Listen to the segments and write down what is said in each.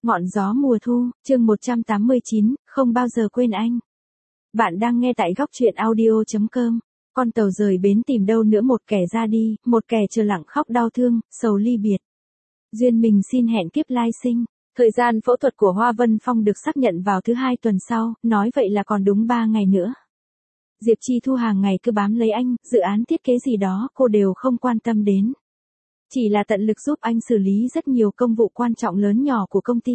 Ngọn gió mùa thu, chương 189, không bao giờ quên anh. Bạn đang nghe tại góc truyện audio.com. Con tàu rời bến tìm đâu nữa, một kẻ ra đi, một kẻ chờ lặng khóc đau thương, sầu ly biệt. Duyên mình xin hẹn kiếp lai sinh. Thời gian phẫu thuật của Hoa Vân Phong được xác nhận vào thứ 2 tuần sau, nói vậy là còn đúng 3 ngày nữa. Diệp Chi Thu hàng ngày cứ bám lấy anh, dự án thiết kế gì đó cô đều không quan tâm đến. Chỉ là tận lực giúp anh xử lý rất nhiều công vụ quan trọng lớn nhỏ của công ty.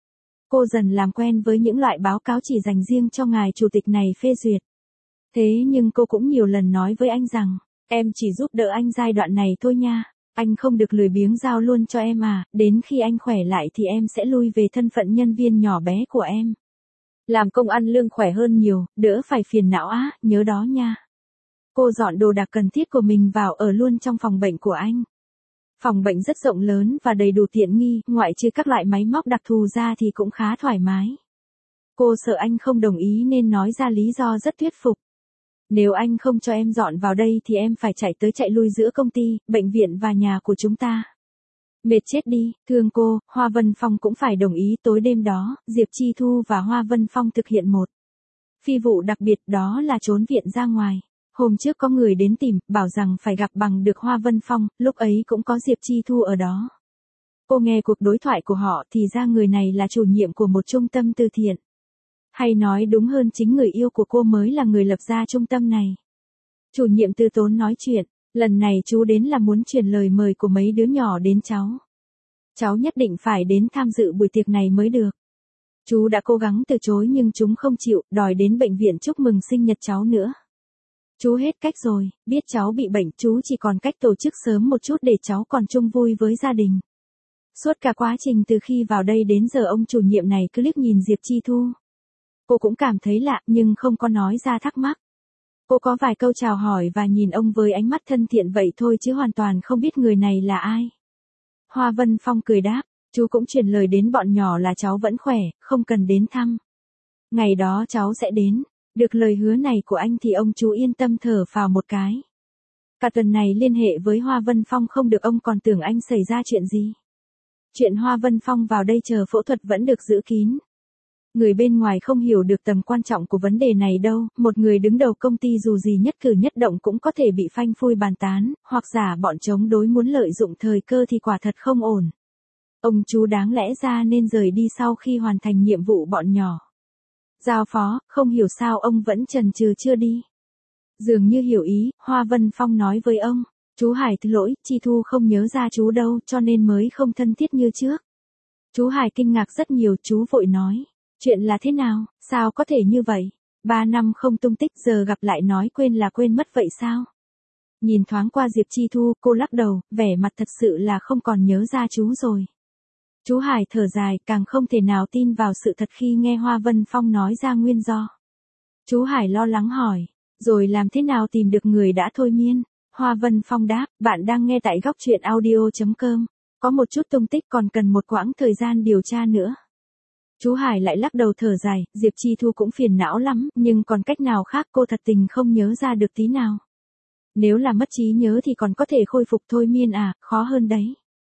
Cô dần làm quen với những loại báo cáo chỉ dành riêng cho ngài chủ tịch này phê duyệt. Thế nhưng cô cũng nhiều lần nói với anh rằng, em chỉ giúp đỡ anh giai đoạn này thôi nha, anh không được lười biếng giao luôn cho em à, đến khi anh khỏe lại thì em sẽ lui về thân phận nhân viên nhỏ bé của em. Làm công ăn lương khỏe hơn nhiều, đỡ phải phiền não á, nhớ đó nha. Cô dọn đồ đạc cần thiết của mình vào ở luôn trong phòng bệnh của anh. Phòng bệnh rất rộng lớn và đầy đủ tiện nghi, ngoại trừ các loại máy móc đặc thù ra thì cũng khá thoải mái. Cô sợ anh không đồng ý nên nói ra lý do rất thuyết phục. Nếu anh không cho em dọn vào đây thì em phải chạy tới chạy lui giữa công ty, bệnh viện và nhà của chúng ta. Mệt chết đi, thương cô, Hoa Vân Phong cũng phải đồng ý. Tối đêm đó, Diệp Chi Thu và Hoa Vân Phong thực hiện một phi vụ đặc biệt, đó là trốn viện ra ngoài. Hôm trước có người đến tìm, bảo rằng phải gặp bằng được Hoa Vân Phong, lúc ấy cũng có Diệp Chi Thu ở đó. Cô nghe cuộc đối thoại của họ thì ra người này là chủ nhiệm của một trung tâm từ thiện. Hay nói đúng hơn chính người yêu của cô mới là người lập ra trung tâm này. Chủ nhiệm từ tốn nói chuyện, lần này chú đến là muốn truyền lời mời của mấy đứa nhỏ đến cháu. Cháu nhất định phải đến tham dự buổi tiệc này mới được. Chú đã cố gắng từ chối nhưng chúng không chịu, đòi đến bệnh viện chúc mừng sinh nhật cháu nữa. Chú hết cách rồi, biết cháu bị bệnh, chú chỉ còn cách tổ chức sớm một chút để cháu còn chung vui với gia đình. Suốt cả quá trình từ khi vào đây đến giờ ông chủ nhiệm này cứ liếc nhìn Diệp Chi Thu. Cô cũng cảm thấy lạ nhưng không có nói ra thắc mắc. Cô có vài câu chào hỏi và nhìn ông với ánh mắt thân thiện vậy thôi chứ hoàn toàn không biết người này là ai. Hoa Vân Phong cười đáp, chú cũng truyền lời đến bọn nhỏ là cháu vẫn khỏe, không cần đến thăm. Ngày đó cháu sẽ đến. Được lời hứa này của anh thì ông chú yên tâm thở phào một cái. Cả tuần này liên hệ với Hoa Vân Phong không được, ông còn tưởng anh xảy ra chuyện gì. Chuyện Hoa Vân Phong vào đây chờ phẫu thuật vẫn được giữ kín. Người bên ngoài không hiểu được tầm quan trọng của vấn đề này đâu, một người đứng đầu công ty dù gì nhất cử nhất động cũng có thể bị phanh phui bàn tán, hoặc giả bọn chống đối muốn lợi dụng thời cơ thì quả thật không ổn. Ông chú đáng lẽ ra nên rời đi sau khi hoàn thành nhiệm vụ bọn nhỏ giao phó, không hiểu sao ông vẫn chần chừ chưa đi. Dường như hiểu ý, Hoa Vân Phong nói với ông, chú Hải thứ lỗi, Chi Thu không nhớ ra chú đâu cho nên mới không thân thiết như trước. Chú Hải kinh ngạc rất nhiều, chú vội nói, chuyện là thế nào, sao có thể như vậy, 3 năm không tung tích giờ gặp lại nói quên là quên mất vậy sao? Nhìn thoáng qua Diệp Chi Thu, cô lắc đầu, vẻ mặt thật sự là không còn nhớ ra chú rồi. Chú Hải thở dài, càng không thể nào tin vào sự thật khi nghe Hoa Vân Phong nói ra nguyên do. Chú Hải lo lắng hỏi, rồi làm thế nào tìm được người đã thôi miên? Hoa Vân Phong đáp, bạn đang nghe tại góc truyện audio.com, có một chút tung tích còn cần một quãng thời gian điều tra nữa. Chú Hải lại lắc đầu thở dài, Diệp Chi Thu cũng phiền não lắm, nhưng còn cách nào khác, cô thật tình không nhớ ra được tí nào. Nếu là mất trí nhớ thì còn có thể khôi phục thôi miên à, khó hơn đấy.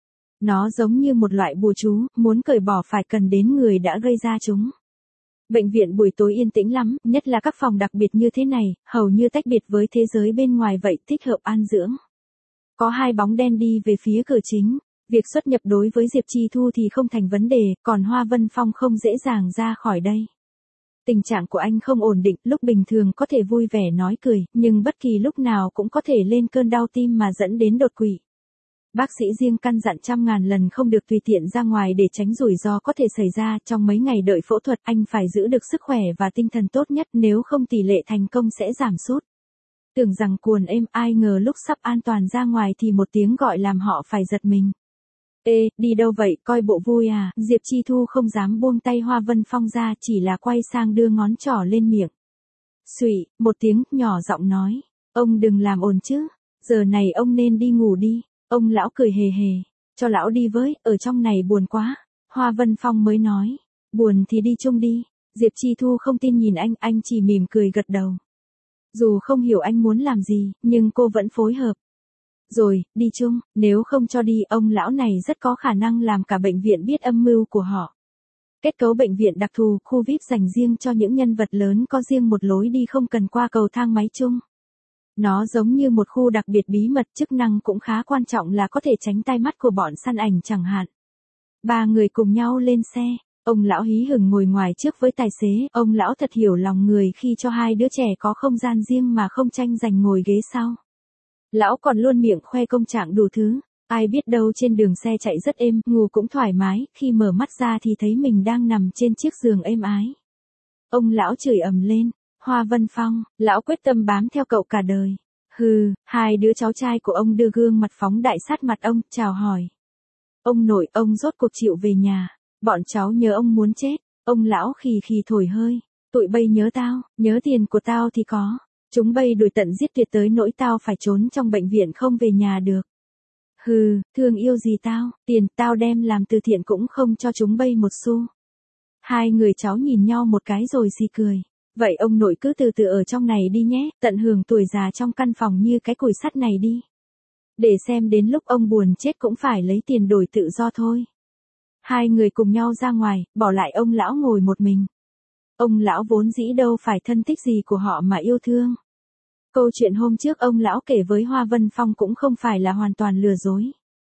Nó giống như một loại bùa chú, muốn cởi bỏ phải cần đến người đã gây ra chúng. Bệnh viện buổi tối yên tĩnh lắm, nhất là các phòng đặc biệt như thế này, hầu như tách biệt với thế giới bên ngoài vậy, thích hợp an dưỡng. Có 2 bóng đen đi về phía cửa chính. Việc xuất nhập đối với Diệp Chi Thu thì không thành vấn đề, còn Hoa Vân Phong không dễ dàng ra khỏi đây. Tình trạng của anh không ổn định, lúc bình thường có thể vui vẻ nói cười, nhưng bất kỳ lúc nào cũng có thể lên cơn đau tim mà dẫn đến đột quỵ. Bác sĩ riêng căn dặn 100.000 lần không được tùy tiện ra ngoài để tránh rủi ro có thể xảy ra. Trong mấy ngày đợi phẫu thuật anh phải giữ được sức khỏe và tinh thần tốt nhất, nếu không tỷ lệ thành công sẽ giảm sút. Tưởng rằng cuồn êm, ai ngờ lúc sắp an toàn ra ngoài thì một tiếng gọi làm họ phải giật mình. Ê, đi đâu vậy, coi bộ vui à? Diệp Chi Thu không dám buông tay Hoa Vân Phong ra, chỉ là quay sang đưa ngón trỏ lên miệng. Xụy, một tiếng, nhỏ giọng nói, ông đừng làm ồn chứ, giờ này ông nên đi ngủ đi. Ông lão cười hề hề, cho lão đi với, ở trong này buồn quá. Hoa Vân Phong mới nói, buồn thì đi chung đi. Diệp Chi Thu không tin nhìn anh chỉ mỉm cười gật đầu. Dù không hiểu anh muốn làm gì, nhưng cô vẫn phối hợp. Rồi, đi chung, nếu không cho đi, ông lão này rất có khả năng làm cả bệnh viện biết âm mưu của họ. Kết cấu bệnh viện đặc thù, khu VIP dành riêng cho những nhân vật lớn có riêng một lối đi không cần qua cầu thang máy chung. Nó giống như một khu đặc biệt bí mật, chức năng cũng khá quan trọng là có thể tránh tai mắt của bọn săn ảnh chẳng hạn. Ba người cùng nhau lên xe, ông lão hí hửng ngồi ngoài trước với tài xế, ông lão thật hiểu lòng người khi cho hai đứa trẻ có không gian riêng mà không tranh giành ngồi ghế sau. Lão còn luôn miệng khoe công trạng đủ thứ, ai biết đâu trên đường xe chạy rất êm, ngủ cũng thoải mái, khi mở mắt ra thì thấy mình đang nằm trên chiếc giường êm ái. Ông lão chửi ầm lên, Hoa Vân Phong, lão quyết tâm bám theo cậu cả đời. Hừ, hai đứa cháu trai của ông đưa gương mặt phóng đại sát mặt ông, chào hỏi. Ông nội, ông rốt cuộc chịu về nhà, bọn cháu nhớ ông muốn chết, ông lão khì khì thổi hơi, tụi bây nhớ tao, nhớ tiền của tao thì có, chúng bây đuổi tận giết tuyệt tới nỗi tao phải trốn trong bệnh viện không về nhà được. Hừ, thương yêu gì tao, tiền tao đem làm từ thiện cũng không cho chúng bây một xu. Hai người cháu nhìn nhau một cái rồi xì cười. Vậy ông nội cứ từ từ ở trong này đi nhé, tận hưởng tuổi già trong căn phòng như cái củi sắt này đi. Để xem đến lúc ông buồn chết cũng phải lấy tiền đổi tự do thôi. Hai người cùng nhau ra ngoài, bỏ lại ông lão ngồi một mình. Ông lão vốn dĩ đâu phải thân thích gì của họ mà yêu thương. Câu chuyện hôm trước ông lão kể với Hoa Vân Phong cũng không phải là hoàn toàn lừa dối.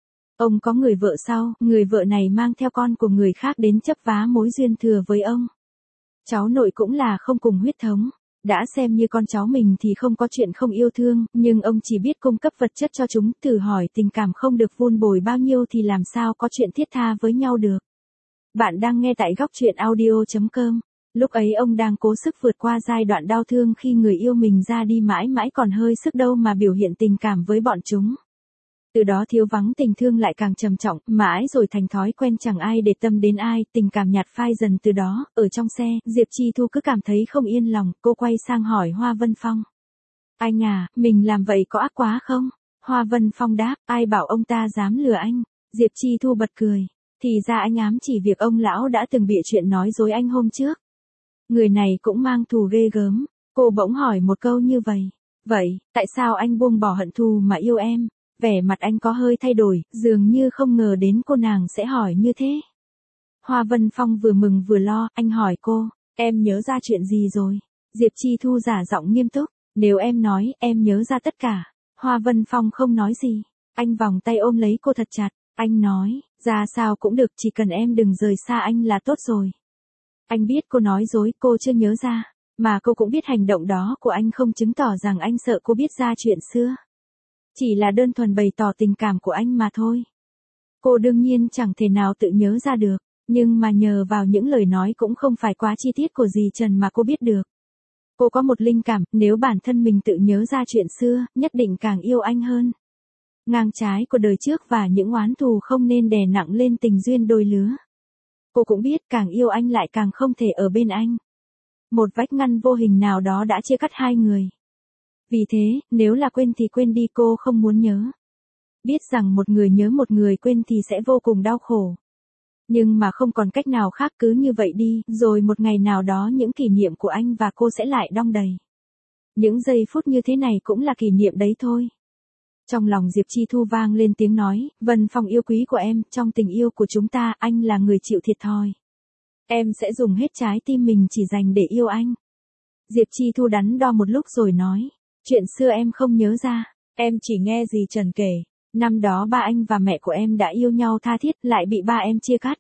Ông có người vợ sau, người vợ này mang theo con của người khác đến chấp vá mối duyên thừa với ông. Cháu nội cũng là không cùng huyết thống, đã xem như con cháu mình thì không có chuyện không yêu thương, nhưng ông chỉ biết cung cấp vật chất cho chúng, thử hỏi tình cảm không được vun bồi bao nhiêu thì làm sao có chuyện thiết tha với nhau được. Bạn đang nghe tại góc truyện audio.com. Lúc ấy ông đang cố sức vượt qua giai đoạn đau thương khi người yêu mình ra đi mãi mãi còn hơi sức đâu mà biểu hiện tình cảm với bọn chúng. Từ đó thiếu vắng tình thương lại càng trầm trọng, mãi rồi thành thói quen chẳng ai để tâm đến ai, tình cảm nhạt phai dần từ đó, ở trong xe, Diệp Chi Thu cứ cảm thấy không yên lòng, cô quay sang hỏi Hoa Vân Phong. Anh à, mình làm vậy có ác quá không? Hoa Vân Phong đáp, ai bảo ông ta dám lừa anh? Diệp Chi Thu bật cười, thì ra anh ám chỉ việc ông lão đã từng bịa chuyện nói dối anh hôm trước. Người này cũng mang thù ghê gớm, cô bỗng hỏi một câu như vậy. Vậy, tại sao anh buông bỏ hận thù mà yêu em? Vẻ mặt anh có hơi thay đổi, dường như không ngờ đến cô nàng sẽ hỏi như thế. Hoa Vân Phong vừa mừng vừa lo, anh hỏi cô, em nhớ ra chuyện gì rồi? Diệp Chi Thu giả giọng nghiêm túc, nếu em nói, em nhớ ra tất cả. Hoa Vân Phong không nói gì, anh vòng tay ôm lấy cô thật chặt, anh nói, ra sao cũng được, chỉ cần em đừng rời xa anh là tốt rồi. Anh biết cô nói dối, cô chưa nhớ ra, mà cô cũng biết hành động đó của anh không chứng tỏ rằng anh sợ cô biết ra chuyện xưa. Chỉ là đơn thuần bày tỏ tình cảm của anh mà thôi. Cô đương nhiên chẳng thể nào tự nhớ ra được, nhưng mà nhờ vào những lời nói cũng không phải quá chi tiết của dì Trần mà cô biết được. Cô có một linh cảm, nếu bản thân mình tự nhớ ra chuyện xưa, nhất định càng yêu anh hơn. Ngang trái của đời trước và những oán thù không nên đè nặng lên tình duyên đôi lứa. Cô cũng biết càng yêu anh lại càng không thể ở bên anh. Một vách ngăn vô hình nào đó đã chia cắt hai người. Vì thế, nếu là quên thì quên đi, cô không muốn nhớ. Biết rằng một người nhớ một người quên thì sẽ vô cùng đau khổ. Nhưng mà không còn cách nào khác, cứ như vậy đi, rồi một ngày nào đó những kỷ niệm của anh và cô sẽ lại đong đầy. Những giây phút như thế này cũng là kỷ niệm đấy thôi. Trong lòng Diệp Chi Thu vang lên tiếng nói, Vân Phong yêu quý của em, trong tình yêu của chúng ta, anh là người chịu thiệt thòi. Em sẽ dùng hết trái tim mình chỉ dành để yêu anh. Diệp Chi Thu đắn đo một lúc rồi nói, chuyện xưa em không nhớ ra, em chỉ nghe dì Trần kể, năm đó ba anh và mẹ của em đã yêu nhau tha thiết, lại bị ba em chia cắt.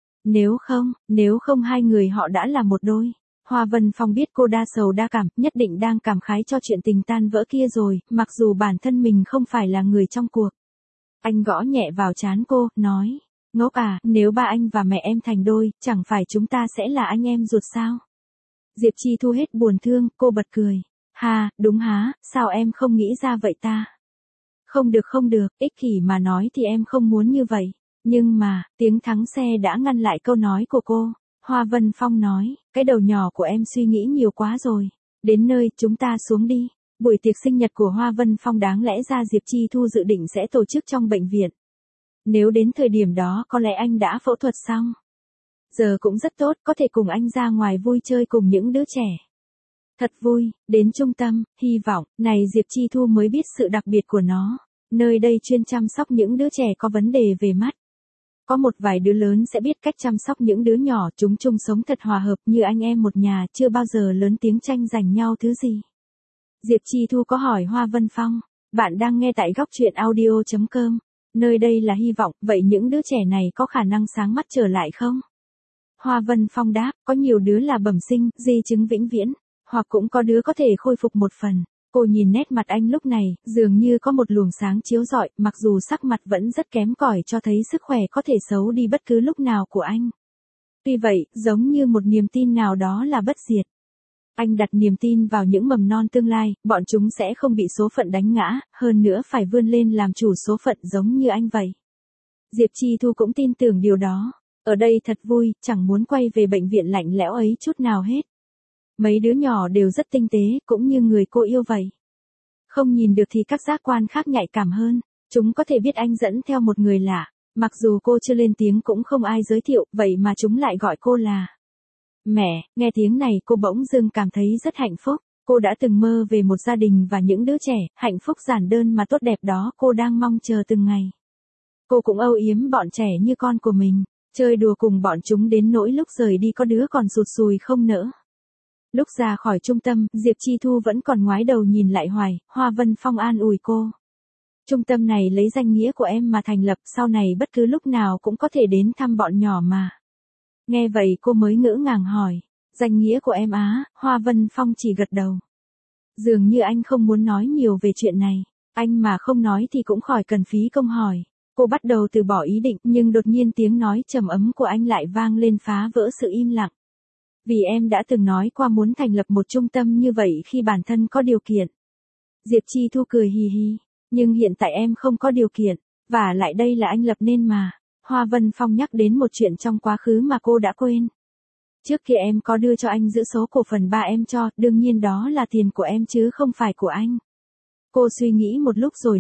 Nếu không hai người họ đã là một đôi. Hoa Vân Phong biết cô đa sầu đa cảm, nhất định đang cảm khái cho chuyện tình tan vỡ kia rồi, mặc dù bản thân mình không phải là người trong cuộc. Anh gõ nhẹ vào trán cô, nói, ngốc à, nếu ba anh và mẹ em thành đôi, chẳng phải chúng ta sẽ là anh em ruột sao? Diệp Chi Thu hết buồn thương, cô bật cười. Ha, đúng há, sao em không nghĩ ra vậy ta? Không được, ích kỷ mà nói thì em không muốn như vậy. Nhưng mà, tiếng thắng xe đã ngăn lại câu nói của cô. Hoa Vân Phong nói, cái đầu nhỏ của em suy nghĩ nhiều quá rồi. Đến nơi, chúng ta xuống đi. Buổi tiệc sinh nhật của Hoa Vân Phong đáng lẽ ra Diệp Chi Thu dự định sẽ tổ chức trong bệnh viện. Nếu đến thời điểm đó có lẽ anh đã phẫu thuật xong. Giờ cũng rất tốt, có thể cùng anh ra ngoài vui chơi cùng những đứa trẻ. Thật vui, đến trung tâm, hy vọng, này Diệp Chi Thu mới biết sự đặc biệt của nó. Nơi đây chuyên chăm sóc những đứa trẻ có vấn đề về mắt. Có một vài đứa lớn sẽ biết cách chăm sóc những đứa nhỏ, chúng chung sống thật hòa hợp như anh em một nhà, chưa bao giờ lớn tiếng tranh giành nhau thứ gì. Diệp Chi Thu có hỏi Hoa Vân Phong. Bạn đang nghe tại góc truyện audio.com. Nơi đây là hy vọng, vậy những đứa trẻ này có khả năng sáng mắt trở lại không? Hoa Vân Phong đáp, có nhiều đứa là bẩm sinh, di chứng vĩnh viễn, hoặc cũng có đứa có thể khôi phục một phần. Cô nhìn nét mặt anh lúc này, dường như có một luồng sáng chiếu rọi, mặc dù sắc mặt vẫn rất kém cỏi cho thấy sức khỏe có thể xấu đi bất cứ lúc nào của anh. Tuy vậy, giống như một niềm tin nào đó là bất diệt. Anh đặt niềm tin vào những mầm non tương lai, bọn chúng sẽ không bị số phận đánh ngã, hơn nữa phải vươn lên làm chủ số phận giống như anh vậy. Diệp Chi Thu cũng tin tưởng điều đó. Ở đây thật vui, chẳng muốn quay về bệnh viện lạnh lẽo ấy chút nào hết. Mấy đứa nhỏ đều rất tinh tế, cũng như người cô yêu vậy. Không nhìn được thì các giác quan khác nhạy cảm hơn. Chúng có thể biết anh dẫn theo một người lạ. Mặc dù cô chưa lên tiếng cũng không ai giới thiệu, vậy mà chúng lại gọi cô là mẹ. Nghe tiếng này cô bỗng dưng cảm thấy rất hạnh phúc. Cô đã từng mơ về một gia đình và những đứa trẻ, hạnh phúc giản đơn mà tốt đẹp đó cô đang mong chờ từng ngày. Cô cũng âu yếm bọn trẻ như con của mình, chơi đùa cùng bọn chúng đến nỗi lúc rời đi có đứa còn sụt sùi không nỡ. Lúc ra khỏi trung tâm, Diệp Chi Thu vẫn còn ngoái đầu nhìn lại hoài, Hoa Vân Phong an ủi cô. Trung tâm này lấy danh nghĩa của em mà thành lập, sau này bất cứ lúc nào cũng có thể đến thăm bọn nhỏ mà. Nghe vậy cô mới ngỡ ngàng hỏi, danh nghĩa của em á? Hoa Vân Phong chỉ gật đầu. Dường như anh không muốn nói nhiều về chuyện này, anh mà không nói thì cũng khỏi cần phí công hỏi. Cô bắt đầu từ bỏ ý định, nhưng đột nhiên tiếng nói trầm ấm của anh lại vang lên phá vỡ sự im lặng. Vì em đã từng nói qua muốn thành lập một trung tâm như vậy khi bản thân có điều kiện. Diệp Chi Thu cười hì hì, nhưng hiện tại em không có điều kiện, và lại đây là anh lập nên mà. Hoa Vân Phong nhắc đến một chuyện trong quá khứ mà cô đã quên. Trước kia em có đưa cho anh giữ số cổ phần ba em cho, đương nhiên đó là tiền của em chứ không phải của anh. Cô suy nghĩ một lúc rồi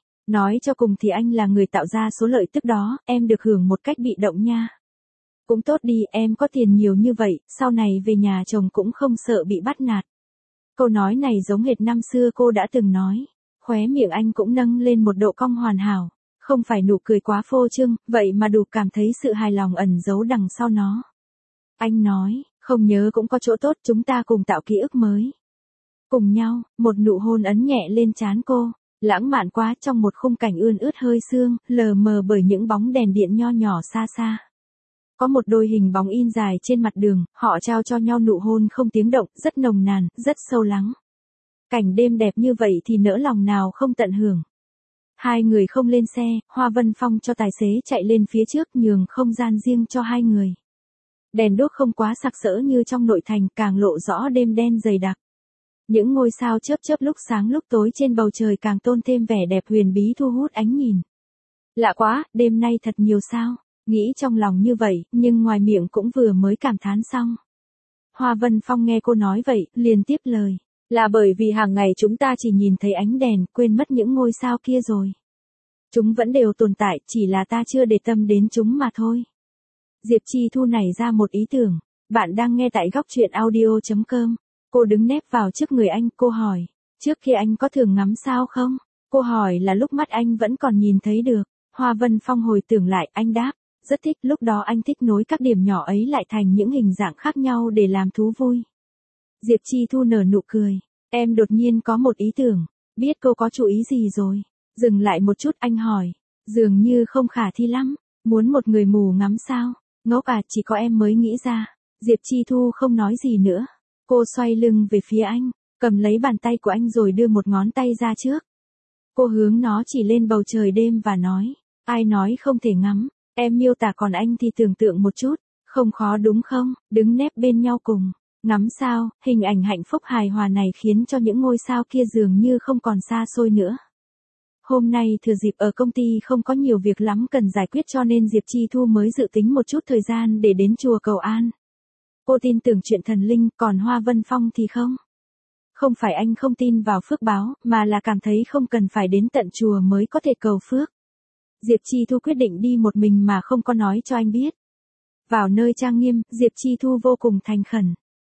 nói cho cùng thì anh là người tạo ra số lợi tức đó, em được hưởng một cách bị động nha. Cũng tốt đi, em có tiền nhiều như vậy, sau này về nhà chồng cũng không sợ bị bắt nạt. Câu nói này giống hệt năm xưa cô đã từng nói. Khóe miệng anh cũng nâng lên một độ cong hoàn hảo. Không phải nụ cười quá phô trương, vậy mà đủ cảm thấy sự hài lòng ẩn giấu đằng sau nó. Anh nói, không nhớ cũng có chỗ tốt, chúng ta cùng tạo ký ức mới. Cùng nhau, một nụ hôn ấn nhẹ lên trán cô, lãng mạn quá trong một khung cảnh ươn ướt hơi sương, lờ mờ bởi những bóng đèn điện nho nhỏ xa xa. Có một đôi hình bóng in dài trên mặt đường, họ trao cho nhau nụ hôn không tiếng động, rất nồng nàn, rất sâu lắng. Cảnh đêm đẹp như vậy thì nỡ lòng nào không tận hưởng. Hai người không lên xe, Hoa Vân Phong cho tài xế chạy lên phía trước nhường không gian riêng cho hai người. Đèn đuốc không quá sặc sỡ như trong nội thành, càng lộ rõ đêm đen dày đặc. Những ngôi sao chớp chớp lúc sáng lúc tối trên bầu trời càng tôn thêm vẻ đẹp huyền bí thu hút ánh nhìn. Lạ quá, đêm nay thật nhiều sao. Nghĩ trong lòng như vậy, nhưng ngoài miệng cũng vừa mới cảm thán xong. Hoa Vân Phong nghe cô nói vậy, liền tiếp lời. Là bởi vì hàng ngày chúng ta chỉ nhìn thấy ánh đèn, quên mất những ngôi sao kia rồi. Chúng vẫn đều tồn tại, chỉ là ta chưa để tâm đến chúng mà thôi. Diệp Chi Thu nảy ra một ý tưởng. Bạn đang nghe tại góc truyện audio.com. Cô đứng nép vào trước người anh, cô hỏi. Trước khi anh có thường ngắm sao không? Cô hỏi là lúc mắt anh vẫn còn nhìn thấy được. Hoa Vân Phong hồi tưởng lại, anh đáp. Rất thích, lúc đó anh thích nối các điểm nhỏ ấy lại thành những hình dạng khác nhau để làm thú vui. Diệp Chi Thu nở nụ cười. Em đột nhiên có một ý tưởng. Biết cô có chú ý gì rồi? Dừng lại một chút anh hỏi. Dường như không khả thi lắm. Muốn một người mù ngắm sao? Ngốc à, chỉ có em mới nghĩ ra. Diệp Chi Thu không nói gì nữa. Cô xoay lưng về phía anh, cầm lấy bàn tay của anh rồi đưa một ngón tay ra trước. Cô hướng nó chỉ lên bầu trời đêm và nói. Ai nói không thể ngắm? Em miêu tả còn anh thì tưởng tượng một chút. Không khó đúng không? Đứng nép bên nhau cùng. Ngắm sao, hình ảnh hạnh phúc hài hòa này khiến cho những ngôi sao kia dường như không còn xa xôi nữa. Hôm nay thừa dịp ở công ty không có nhiều việc lắm cần giải quyết cho nên Diệp Chi Thu mới dự tính một chút thời gian để đến chùa cầu an. Cô tin tưởng chuyện thần linh, còn Hoa Vân Phong thì không. Không phải anh không tin vào phước báo, mà là cảm thấy không cần phải đến tận chùa mới có thể cầu phước. Diệp Chi Thu quyết định đi một mình mà không có nói cho anh biết. Vào nơi trang nghiêm, Diệp Chi Thu vô cùng thành khẩn.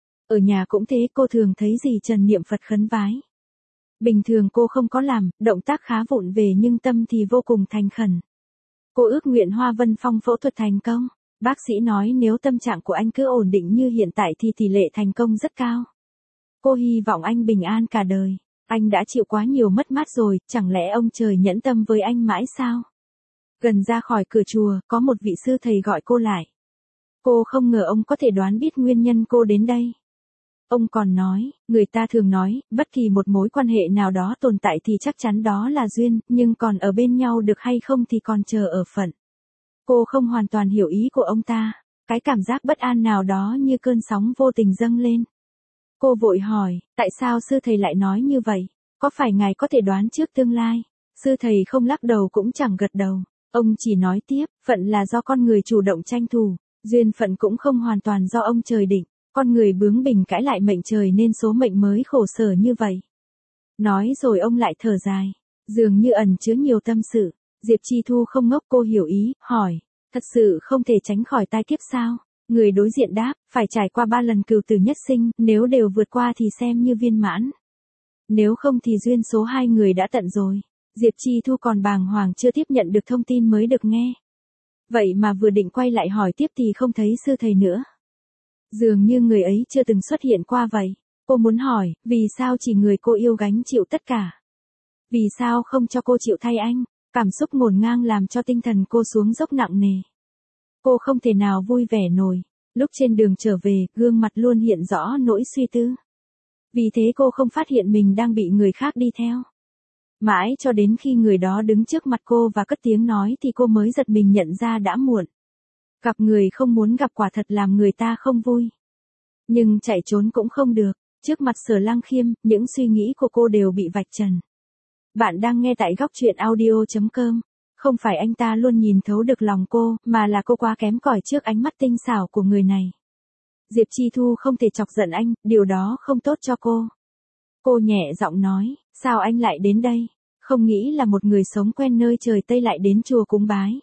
Ở nhà cũng thế, cô thường thấy gì Trần niệm Phật khấn vái. Bình thường cô không có làm, động tác khá vụng về nhưng tâm thì vô cùng thành khẩn. Cô ước nguyện Hoa Vân Phong phẫu thuật thành công. Bác sĩ nói nếu tâm trạng của anh cứ ổn định như hiện tại thì tỷ lệ thành công rất cao. Cô hy vọng anh bình an cả đời. Anh đã chịu quá nhiều mất mát rồi, chẳng lẽ ông trời nhẫn tâm với anh mãi sao? Gần ra khỏi cửa chùa, có một vị sư thầy gọi cô lại. Cô không ngờ ông có thể đoán biết nguyên nhân cô đến đây. Ông còn nói, người ta thường nói, bất kỳ một mối quan hệ nào đó tồn tại thì chắc chắn đó là duyên, nhưng còn ở bên nhau được hay không thì còn chờ ở phận. Cô không hoàn toàn hiểu ý của ông ta, cái cảm giác bất an nào đó như cơn sóng vô tình dâng lên. Cô vội hỏi, tại sao sư thầy lại nói như vậy? Có phải ngài có thể đoán trước tương lai? Sư thầy không lắc đầu cũng chẳng gật đầu. Ông chỉ nói tiếp, phận là do con người chủ động tranh thủ, duyên phận cũng không hoàn toàn do ông trời định. Con người bướng bỉnh cãi lại mệnh trời nên số mệnh mới khổ sở như vậy. Nói rồi ông lại thở dài, dường như ẩn chứa nhiều tâm sự. Diệp Chi Thu không ngốc, cô hiểu ý, hỏi, thật sự không thể tránh khỏi tai kiếp sao? Người đối diện đáp, phải trải qua 3 lần cửu tử nhất sinh, nếu đều vượt qua thì xem như viên mãn. Nếu không thì duyên số 2 người đã tận rồi. Diệp Chi Thu còn bàng hoàng chưa tiếp nhận được thông tin mới được nghe. Vậy mà vừa định quay lại hỏi tiếp thì không thấy sư thầy nữa. Dường như người ấy chưa từng xuất hiện qua vậy. Cô muốn hỏi, vì sao chỉ người cô yêu gánh chịu tất cả? Vì sao không cho cô chịu thay anh? Cảm xúc ngổn ngang làm cho tinh thần cô xuống dốc nặng nề. Cô không thể nào vui vẻ nổi. Lúc trên đường trở về, gương mặt luôn hiện rõ nỗi suy tư. Vì thế cô không phát hiện mình đang bị người khác đi theo. Mãi cho đến khi người đó đứng trước mặt cô và cất tiếng nói thì cô mới giật mình nhận ra đã muộn. Gặp người không muốn gặp quả thật làm người ta không vui. Nhưng chạy trốn cũng không được. Trước mặt Sở Lăng Khiêm, những suy nghĩ của cô đều bị vạch trần. Bạn đang nghe tại góc truyện audio.com. Không phải anh ta luôn nhìn thấu được lòng cô, mà là cô quá kém cỏi trước ánh mắt tinh xảo của người này. Diệp Chi Thu không thể chọc giận anh, điều đó không tốt cho cô. Cô nhẹ giọng nói, sao anh lại đến đây? Không nghĩ là một người sống quen nơi trời Tây lại đến chùa cúng bái.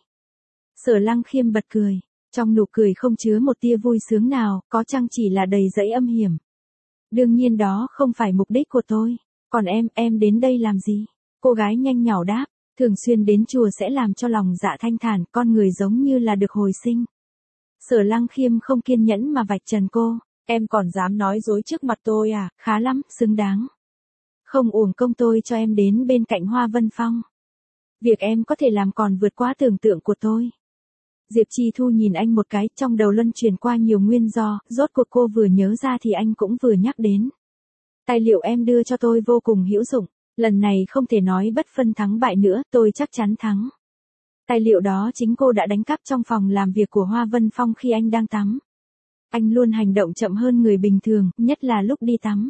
Sở Lăng Khiêm bật cười, trong nụ cười không chứa một tia vui sướng nào, có chăng chỉ là đầy dẫy âm hiểm. Đương nhiên đó không phải mục đích của tôi, còn em đến đây làm gì? Cô gái nhanh nhảu đáp, thường xuyên đến chùa sẽ làm cho lòng dạ thanh thản, con người giống như là được hồi sinh. Sở Lăng Khiêm không kiên nhẫn mà vạch trần cô, em còn dám nói dối trước mặt tôi à? Khá lắm, xứng đáng. Không uổng công tôi cho em đến bên cạnh Hoa Vân Phong. Việc em có thể làm còn vượt quá tưởng tượng của tôi. Diệp Chi Thu nhìn anh một cái, trong đầu luân chuyển qua nhiều nguyên do, rốt cuộc cô vừa nhớ ra thì anh cũng vừa nhắc đến. Tài liệu em đưa cho tôi vô cùng hữu dụng, lần này không thể nói bất phân thắng bại nữa, tôi chắc chắn thắng. Tài liệu đó chính cô đã đánh cắp trong phòng làm việc của Hoa Vân Phong khi anh đang tắm. Anh luôn hành động chậm hơn người bình thường, nhất là lúc đi tắm.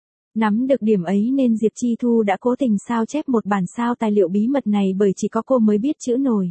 Nắm được điểm ấy nên Diệp Chi Thu đã cố tình sao chép một bản sao tài liệu bí mật này bởi chỉ có cô mới biết chữ nổi.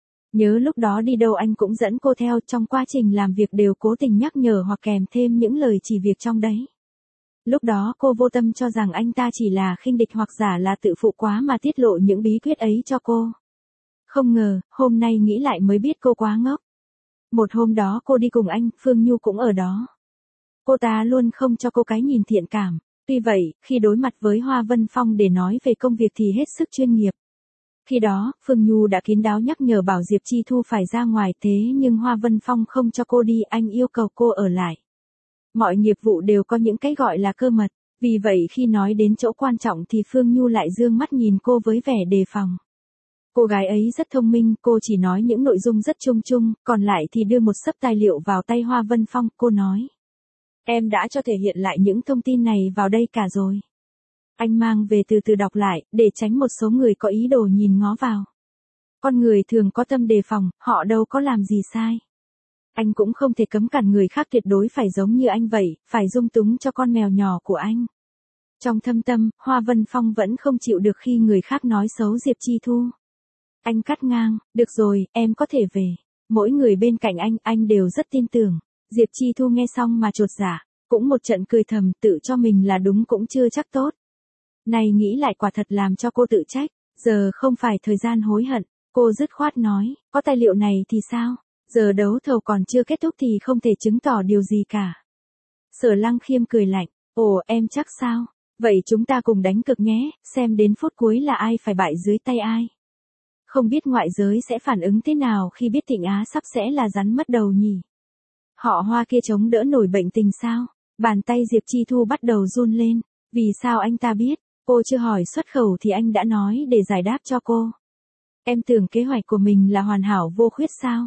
Nhớ lúc đó đi đâu anh cũng dẫn cô theo, trong quá trình làm việc đều cố tình nhắc nhở hoặc kèm thêm những lời chỉ việc trong đấy. Lúc đó cô vô tâm cho rằng anh ta chỉ là khinh địch hoặc giả là tự phụ quá mà tiết lộ những bí quyết ấy cho cô. Không ngờ, hôm nay nghĩ lại mới biết cô quá ngốc. Một hôm đó cô đi cùng anh, Phương Nhu cũng ở đó. Cô ta luôn không cho cô cái nhìn thiện cảm. Tuy vậy, khi đối mặt với Hoa Vân Phong để nói về công việc thì hết sức chuyên nghiệp. Khi đó, Phương Nhu đã kín đáo nhắc nhở bảo Diệp Chi Thu phải ra ngoài, thế nhưng Hoa Vân Phong không cho cô đi, anh yêu cầu cô ở lại. Mọi nghiệp vụ đều có những cái gọi là cơ mật, vì vậy khi nói đến chỗ quan trọng thì Phương Nhu lại dương mắt nhìn cô với vẻ đề phòng. Cô gái ấy rất thông minh, cô chỉ nói những nội dung rất chung chung, còn lại thì đưa một xấp tài liệu vào tay Hoa Vân Phong, cô nói. Em đã cho thể hiện lại những thông tin này vào đây cả rồi. Anh mang về từ từ đọc lại, để tránh một số người có ý đồ nhìn ngó vào. Con người thường có tâm đề phòng, họ đâu có làm gì sai. Anh cũng không thể cấm cản người khác tuyệt đối phải giống như anh vậy, phải dung túng cho con mèo nhỏ của anh. Trong thâm tâm, Hoa Vân Phong vẫn không chịu được khi người khác nói xấu Diệp Chi Thu. Anh cắt ngang, được rồi, em có thể về. Mỗi người bên cạnh anh đều rất tin tưởng. Diệp Chi Thu nghe xong mà chột dạ, cũng một trận cười thầm, tự cho mình là đúng cũng chưa chắc tốt. Này nghĩ lại quả thật làm cho cô tự trách, giờ không phải thời gian hối hận. Cô dứt khoát nói, có tài liệu này thì sao? Giờ đấu thầu còn chưa kết thúc thì không thể chứng tỏ điều gì cả. Sở Lăng Khiêm cười lạnh, ồ em chắc sao? Vậy chúng ta cùng đánh cược nhé, xem đến phút cuối là ai phải bại dưới tay ai. Không biết ngoại giới sẽ phản ứng thế nào khi biết Thịnh Á sắp sẽ là rắn mất đầu nhỉ? Họ Hoa kia chống đỡ nổi bệnh tình sao? Bàn tay Diệp Chi Thu bắt đầu run lên. Vì sao anh ta biết? Cô chưa hỏi xuất khẩu thì anh đã nói để giải đáp cho cô. Em tưởng kế hoạch của mình là hoàn hảo vô khuyết sao?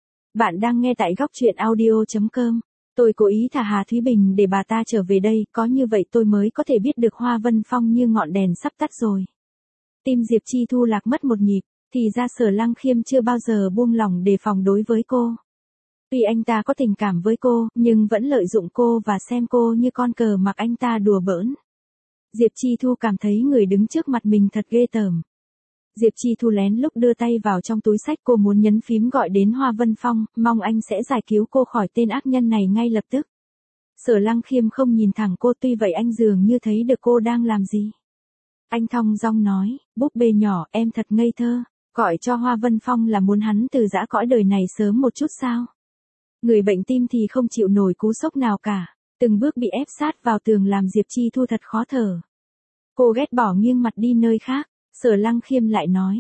Bạn đang nghe tại góc truyện audio.com. Tôi cố ý thả Hà Thúy Bình để bà ta trở về đây, có như vậy tôi mới có thể biết được Hoa Vân Phong như ngọn đèn sắp tắt rồi. Tim Diệp Chi Thu lạc mất một nhịp, thì ra Sở Lăng Khiêm chưa bao giờ buông lỏng đề phòng đối với cô. Tuy anh ta có tình cảm với cô, nhưng vẫn lợi dụng cô và xem cô như con cờ mặc anh ta đùa bỡn. Diệp Chi Thu cảm thấy người đứng trước mặt mình thật ghê tởm. Diệp Chi Thu lén lúc đưa tay vào trong túi xách, cô muốn nhấn phím gọi đến Hoa Vân Phong, mong anh sẽ giải cứu cô khỏi tên ác nhân này ngay lập tức. Sở Lăng Khiêm không nhìn thẳng cô, tuy vậy anh dường như thấy được cô đang làm gì. Anh thong dong nói, búp bê nhỏ, em thật ngây thơ, gọi cho Hoa Vân Phong là muốn hắn từ giã cõi đời này sớm một chút sao? Người bệnh tim thì không chịu nổi cú sốc nào cả, từng bước bị ép sát vào tường làm Diệp Chi Thu thật khó thở. Cô ghét bỏ nghiêng mặt đi nơi khác. Sở Lăng Khiêm lại nói,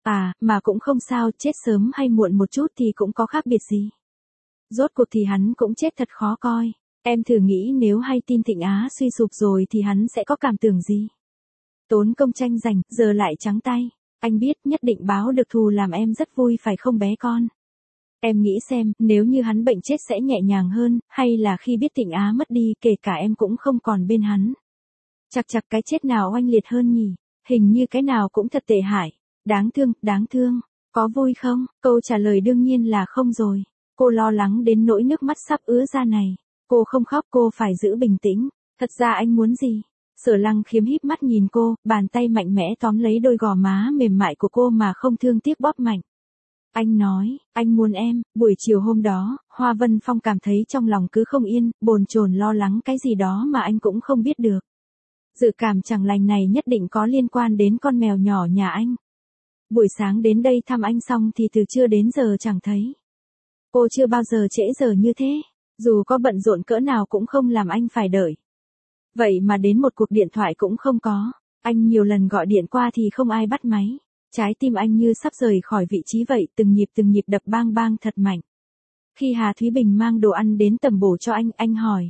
mà cũng không sao, chết sớm hay muộn một chút thì cũng có khác biệt gì. Rốt cuộc thì hắn cũng chết thật khó coi, em thử nghĩ nếu hay tin Thịnh Á suy sụp rồi thì hắn sẽ có cảm tưởng gì. Tốn công tranh giành, giờ lại trắng tay, anh biết nhất định báo được thù làm em rất vui phải không bé con. Em nghĩ xem, nếu như hắn bệnh chết sẽ nhẹ nhàng hơn, hay là khi biết Thịnh Á mất đi, kể cả em cũng không còn bên hắn. Chặt cái chết nào oanh liệt hơn nhỉ? Hình như cái nào cũng thật tệ hại. Đáng thương. Có vui không? Câu trả lời đương nhiên là không rồi. Cô lo lắng đến nỗi nước mắt sắp ứa ra này. Cô không khóc, cô phải giữ bình tĩnh. Thật ra anh muốn gì? Sở Lăng Khiêm híp mắt nhìn cô, bàn tay mạnh mẽ tóm lấy đôi gò má mềm mại của cô mà không thương tiếc bóp mạnh. Anh nói, anh muốn em. Buổi chiều hôm đó, Hoa Vân Phong cảm thấy trong lòng cứ không yên, bồn chồn lo lắng cái gì đó mà anh cũng không biết được. Dự cảm chẳng lành này nhất định có liên quan đến con mèo nhỏ nhà anh. Buổi sáng đến đây thăm anh xong thì từ trưa đến giờ chẳng thấy. Cô chưa bao giờ trễ giờ như thế, dù có bận rộn cỡ nào cũng không làm anh phải đợi. Vậy mà đến một cuộc điện thoại cũng không có, anh nhiều lần gọi điện qua thì không ai bắt máy. Trái tim anh như sắp rời khỏi vị trí vậy, từng nhịp đập bang bang thật mạnh. Khi Hà Thúy Bình mang đồ ăn đến tầm bổ cho anh hỏi.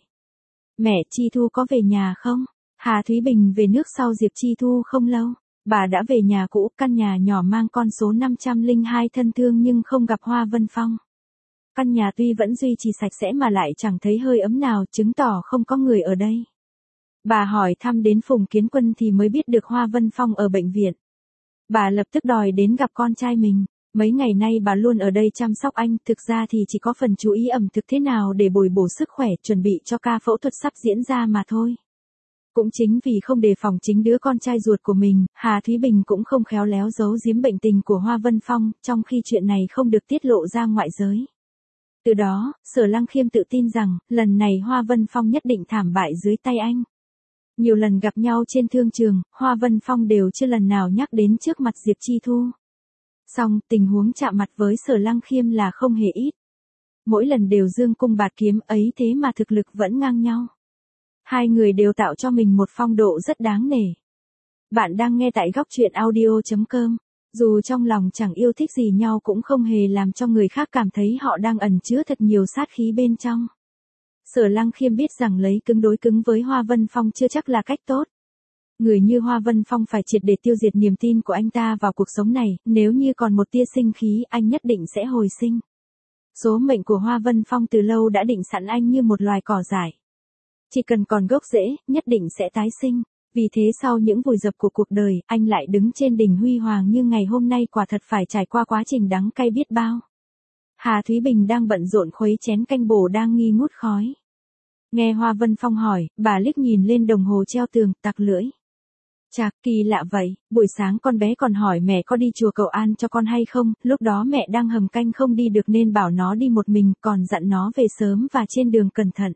Mẹ Chi Thu có về nhà không? Hà Thúy Bình về nước sau Diệp Chi Thu không lâu. Bà đã về nhà cũ, căn nhà nhỏ mang con số 502 thân thương nhưng không gặp Hoa Vân Phong. Căn nhà tuy vẫn duy trì sạch sẽ mà lại chẳng thấy hơi ấm nào, chứng tỏ không có người ở đây. Bà hỏi thăm đến Phùng Kiến Quân thì mới biết được Hoa Vân Phong ở bệnh viện. Bà lập tức đòi đến gặp con trai mình. Mấy ngày nay bà luôn ở đây chăm sóc anh, thực ra thì chỉ có phần chú ý ẩm thực thế nào để bồi bổ sức khỏe, chuẩn bị cho ca phẫu thuật sắp diễn ra mà thôi. Cũng chính vì không đề phòng chính đứa con trai ruột của mình, Hà Thúy Bình cũng không khéo léo giấu giếm bệnh tình của Hoa Vân Phong, trong khi chuyện này không được tiết lộ ra ngoại giới. Từ đó, Sở Lăng Khiêm tự tin rằng, lần này Hoa Vân Phong nhất định thảm bại dưới tay anh. Nhiều lần gặp nhau trên thương trường, Hoa Vân Phong đều chưa lần nào nhắc đến trước mặt Diệp Chi Thu. Song, tình huống chạm mặt với Sở Lăng Khiêm là không hề ít. Mỗi lần đều dương cung bạt kiếm, ấy thế mà thực lực vẫn ngang nhau. Hai người đều tạo cho mình một phong độ rất đáng nể. Bạn đang nghe tại góc truyện audio.com. Dù trong lòng chẳng yêu thích gì nhau cũng không hề làm cho người khác cảm thấy họ đang ẩn chứa thật nhiều sát khí bên trong. Sở Lăng Khiêm biết rằng lấy cứng đối cứng với Hoa Vân Phong chưa chắc là cách tốt. Người như Hoa Vân Phong phải triệt để tiêu diệt niềm tin của anh ta vào cuộc sống này, nếu như còn một tia sinh khí anh nhất định sẽ hồi sinh. Số mệnh của Hoa Vân Phong từ lâu đã định sẵn anh như một loài cỏ dại. Chỉ cần còn gốc rễ, nhất định sẽ tái sinh. Vì thế sau những vùi dập của cuộc đời, anh lại đứng trên đỉnh huy hoàng như ngày hôm nay, quả thật phải trải qua quá trình đắng cay biết bao. Hà Thúy Bình đang bận rộn khuấy chén canh bổ đang nghi ngút khói. Nghe Hoa Vân Phong hỏi, bà liếc nhìn lên đồng hồ treo tường, tặc lưỡi. Chà, kỳ lạ vậy, buổi sáng con bé còn hỏi mẹ có đi chùa cầu an cho con hay không, lúc đó mẹ đang hầm canh không đi được nên bảo nó đi một mình, còn dặn nó về sớm và trên đường cẩn thận.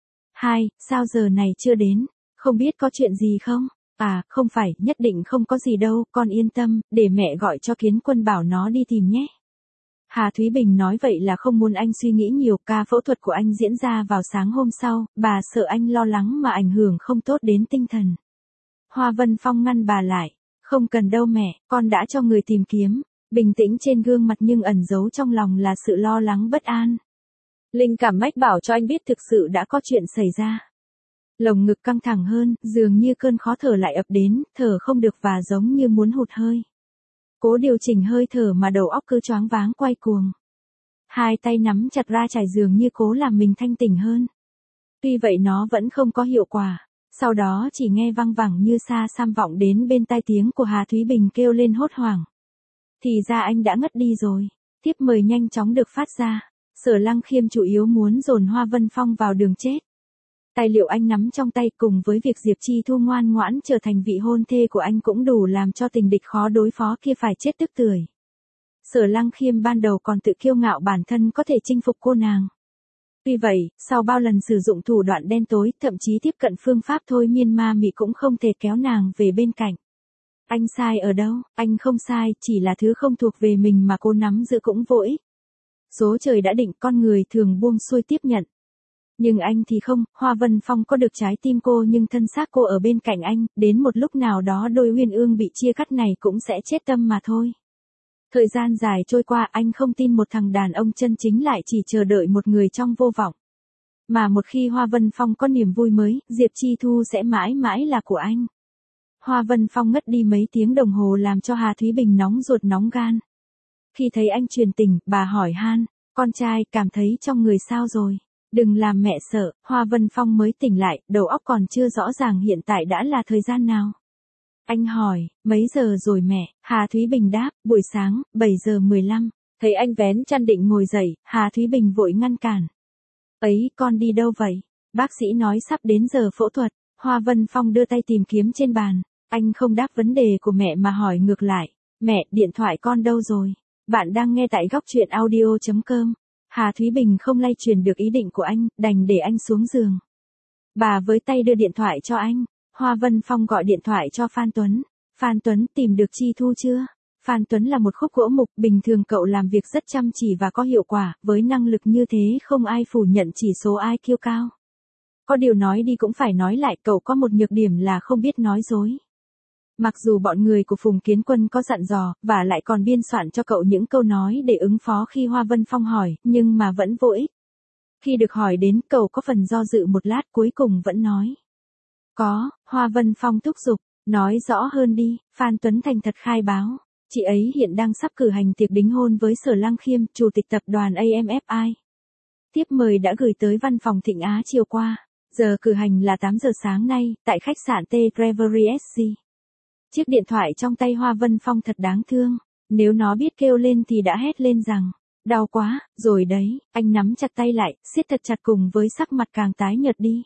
Sao giờ này chưa đến, không biết có chuyện gì không? Không phải, nhất định không có gì đâu, con yên tâm, để mẹ gọi cho Kiến Quân bảo nó đi tìm nhé. Hà Thúy Bình nói vậy là không muốn anh suy nghĩ nhiều, ca phẫu thuật của anh diễn ra vào sáng hôm sau, bà sợ anh lo lắng mà ảnh hưởng không tốt đến tinh thần. Hoa Vân Phong ngăn bà lại, không cần đâu mẹ, con đã cho người tìm kiếm, Bình tĩnh trên gương mặt nhưng ẩn giấu trong lòng là sự lo lắng bất an. Linh cảm mách bảo cho anh biết thực sự đã có chuyện xảy ra. Lồng ngực căng thẳng hơn, dường như cơn khó thở lại ập đến, thở không được và giống như muốn hụt hơi. Cố điều chỉnh hơi thở mà đầu óc cứ choáng váng quay cuồng. Hai tay nắm chặt ra trải dường như cố làm mình thanh tỉnh hơn. Tuy vậy nó vẫn không có hiệu quả. Sau đó chỉ nghe văng vẳng như xa xăm vọng đến bên tai tiếng của Hà Thúy Bình kêu lên hốt hoảng. Thì ra anh đã ngất đi rồi. Tiếp mời nhanh chóng được phát ra. Sở Lăng Khiêm chủ yếu muốn dồn Hoa Vân Phong vào đường chết. Tài liệu anh nắm trong tay cùng với việc Diệp Chi Thu ngoan ngoãn trở thành vị hôn thê của anh cũng đủ làm cho tình địch khó đối phó kia phải chết tức tưởi. Sở Lăng Khiêm ban đầu còn tự kiêu ngạo bản thân có thể chinh phục cô nàng. Tuy vậy, sau bao lần sử dụng thủ đoạn đen tối, thậm chí tiếp cận phương pháp thôi miên ma mị cũng không thể kéo nàng về bên cạnh. Anh sai ở đâu? Anh không sai, chỉ là thứ không thuộc về mình mà cô nắm giữ cũng vô ích. Số trời đã định, con người thường buông xuôi tiếp nhận. Nhưng anh thì không, Hoa Vân Phong có được trái tim cô nhưng thân xác cô ở bên cạnh anh, đến một lúc nào đó đôi uyên ương bị chia cắt này cũng sẽ chết tâm mà thôi. Thời gian dài trôi qua anh không tin một thằng đàn ông chân chính lại chỉ chờ đợi một người trong vô vọng. Mà một khi Hoa Vân Phong có niềm vui mới, Diệp Chi Thu sẽ mãi mãi là của anh. Hoa Vân Phong ngất đi mấy tiếng đồng hồ làm cho Hà Thúy Bình nóng ruột nóng gan. Khi thấy anh truyền tình, bà hỏi han, con trai cảm thấy trong người sao rồi? Đừng làm mẹ sợ, Hoa Vân Phong mới tỉnh lại, đầu óc còn chưa rõ ràng hiện tại đã là thời gian nào. Anh hỏi, mấy giờ rồi mẹ? Hà Thúy Bình đáp, buổi sáng, 7 giờ 15. Thấy anh vén chăn định ngồi dậy, Hà Thúy Bình vội ngăn cản. Ấy, con đi đâu vậy? Bác sĩ nói sắp đến giờ phẫu thuật. Hoa Vân Phong đưa tay tìm kiếm trên bàn. Anh không đáp vấn đề của mẹ mà hỏi ngược lại. Mẹ, điện thoại con đâu rồi? Bạn đang nghe tại góc truyện audio.com. Hà Thúy Bình không lay truyền được ý định của anh, đành để anh xuống giường. Bà với tay đưa điện thoại cho anh. Hoa Vân Phong gọi điện thoại cho Phan Tuấn. Phan Tuấn tìm được Chi Thu chưa? Phan Tuấn là một khúc gỗ mục, bình thường cậu làm việc rất chăm chỉ và có hiệu quả, với năng lực như thế không ai phủ nhận chỉ số IQ cao. Có điều nói đi cũng phải nói lại, cậu có một nhược điểm là không biết nói dối. Mặc dù bọn người của Phùng Kiến Quân có dặn dò, và lại còn biên soạn cho cậu những câu nói để ứng phó khi Hoa Vân Phong hỏi, nhưng mà vẫn vô ích. Khi được hỏi đến, cậu có phần do dự một lát cuối cùng vẫn nói. Có, Hoa Vân Phong thúc giục, nói rõ hơn đi, Phan Tuấn thành thật khai báo. Chị ấy hiện đang sắp cử hành tiệc đính hôn với Sở Lăng Khiêm, chủ tịch tập đoàn AMFI. Tiếp mời đã gửi tới văn phòng Thịnh Á chiều qua. Giờ cử hành là 8 giờ sáng nay, tại khách sạn T Reverie SC. Chiếc điện thoại trong tay Hoa Vân Phong thật đáng thương. Nếu nó biết kêu lên thì đã hét lên rằng, đau quá, rồi đấy, anh nắm chặt tay lại, siết thật chặt cùng với sắc mặt càng tái nhợt đi.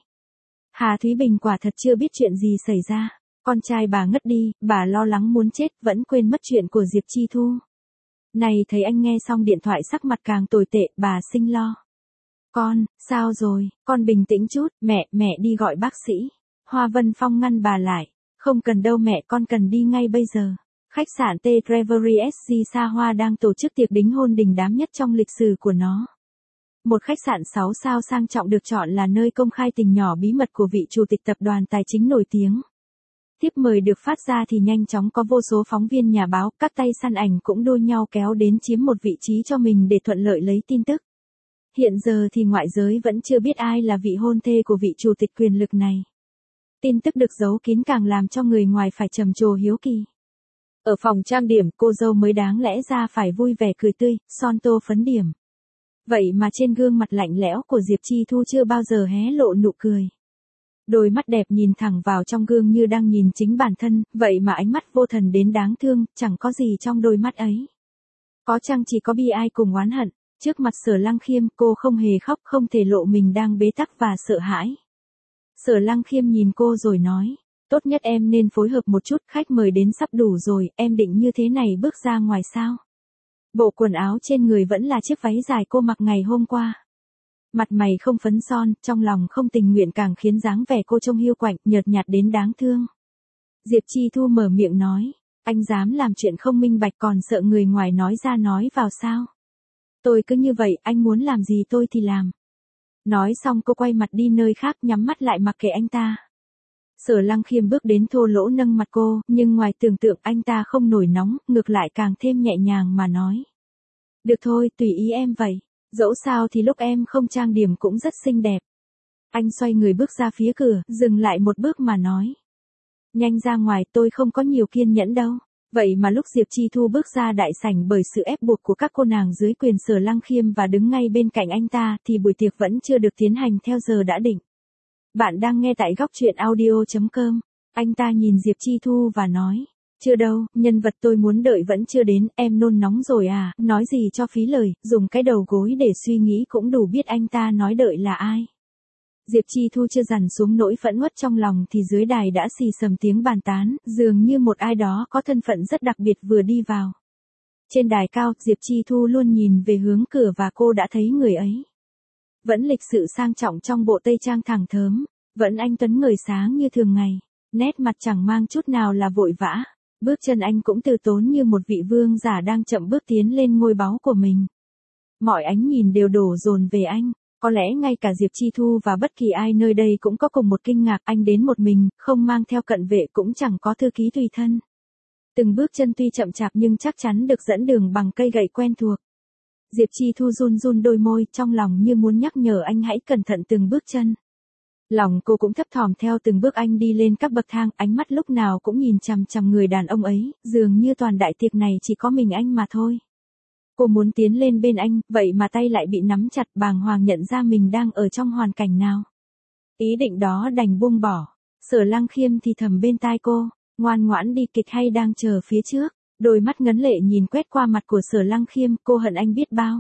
Hà Thúy Bình quả thật chưa biết chuyện gì xảy ra. Con trai bà ngất đi, bà lo lắng muốn chết, vẫn quên mất chuyện của Diệp Chi Thu. Này thấy anh nghe xong điện thoại sắc mặt càng tồi tệ, bà sinh lo. Con, sao rồi, con bình tĩnh chút, mẹ đi gọi bác sĩ. Hoa Vân Phong ngăn bà lại. Không cần đâu mẹ, con cần đi ngay bây giờ. Khách sạn T Reverie SC Sa Hoa đang tổ chức tiệc đính hôn đình đám nhất trong lịch sử của nó. Một khách sạn 6 sao sang trọng được chọn là nơi công khai tình nhỏ bí mật của vị chủ tịch tập đoàn tài chính nổi tiếng. Tiếp mời được phát ra thì nhanh chóng có vô số phóng viên nhà báo, các tay săn ảnh cũng đua nhau kéo đến chiếm một vị trí cho mình để thuận lợi lấy tin tức. Hiện giờ thì ngoại giới vẫn chưa biết ai là vị hôn thê của vị chủ tịch quyền lực này. Tin tức được giấu kín càng làm cho người ngoài phải trầm trồ hiếu kỳ. Ở phòng trang điểm, cô dâu mới đáng lẽ ra phải vui vẻ cười tươi, son tô phấn điểm. Vậy mà trên gương mặt lạnh lẽo của Diệp Chi Thu chưa bao giờ hé lộ nụ cười. Đôi mắt đẹp nhìn thẳng vào trong gương như đang nhìn chính bản thân, vậy mà ánh mắt vô thần đến đáng thương, chẳng có gì trong đôi mắt ấy. Có chăng chỉ có bi ai cùng oán hận, trước mặt Sở Lăng Khiêm cô không hề khóc, không thể lộ mình đang bế tắc và sợ hãi. Sở Lăng Khiêm nhìn cô rồi nói, tốt nhất em nên phối hợp một chút, khách mời đến sắp đủ rồi, em định như thế này bước ra ngoài sao? Bộ quần áo trên người vẫn là chiếc váy dài cô mặc ngày hôm qua. Mặt mày không phấn son, trong lòng không tình nguyện càng khiến dáng vẻ cô trông hiu quạnh, nhợt nhạt đến đáng thương. Diệp Chi Thu mở miệng nói, anh dám làm chuyện không minh bạch còn sợ người ngoài nói ra nói vào sao? Tôi cứ như vậy, anh muốn làm gì tôi thì làm. Nói xong cô quay mặt đi nơi khác nhắm mắt lại mặc kệ anh ta. Sở Lăng Khiêm bước đến thô lỗ nâng mặt cô, nhưng ngoài tưởng tượng anh ta không nổi nóng, ngược lại càng thêm nhẹ nhàng mà nói. Được thôi, tùy ý em vậy. Dẫu sao thì lúc em không trang điểm cũng rất xinh đẹp. Anh xoay người bước ra phía cửa, dừng lại một bước mà nói. Nhanh ra ngoài, tôi không có nhiều kiên nhẫn đâu. Vậy mà lúc Diệp Chi Thu bước ra đại sảnh bởi sự ép buộc của các cô nàng dưới quyền Sở Lăng Khiêm và đứng ngay bên cạnh anh ta thì buổi tiệc vẫn chưa được tiến hành theo giờ đã định. Bạn đang nghe tại góc truyện audio.com. Anh ta nhìn Diệp Chi Thu và nói. Chưa đâu, nhân vật tôi muốn đợi vẫn chưa đến, em nôn nóng rồi à, nói gì cho phí lời, dùng cái đầu gối để suy nghĩ cũng đủ biết anh ta nói đợi là ai. Diệp Chi Thu chưa dằn xuống nỗi phẫn uất trong lòng thì dưới đài đã xì xầm tiếng bàn tán, dường như một ai đó có thân phận rất đặc biệt vừa đi vào. Trên đài cao, Diệp Chi Thu luôn nhìn về hướng cửa và cô đã thấy người ấy. Vẫn lịch sự sang trọng trong bộ tây trang thẳng thớm, vẫn anh tuấn ngời sáng như thường ngày, nét mặt chẳng mang chút nào là vội vã, bước chân anh cũng từ tốn như một vị vương giả đang chậm bước tiến lên ngôi báu của mình. Mọi ánh nhìn đều đổ dồn về anh. Có lẽ ngay cả Diệp Chi Thu và bất kỳ ai nơi đây cũng có cùng một kinh ngạc, anh đến một mình, không mang theo cận vệ cũng chẳng có thư ký tùy thân. Từng bước chân tuy chậm chạp nhưng chắc chắn được dẫn đường bằng cây gậy quen thuộc. Diệp Chi Thu run run đôi môi, trong lòng như muốn nhắc nhở anh hãy cẩn thận từng bước chân. Lòng cô cũng thấp thỏm theo từng bước anh đi lên các bậc thang, ánh mắt lúc nào cũng nhìn chằm chằm người đàn ông ấy, dường như toàn đại tiệc này chỉ có mình anh mà thôi. Cô muốn tiến lên bên anh, vậy mà tay lại bị nắm chặt, bàng hoàng nhận ra mình đang ở trong hoàn cảnh nào. Ý định đó đành buông bỏ. Sở Lăng Khiêm thì thầm bên tai cô, ngoan ngoãn đi, kịch hay đang chờ phía trước. Đôi mắt ngấn lệ nhìn quét qua mặt của Sở Lăng Khiêm, cô hận anh biết bao.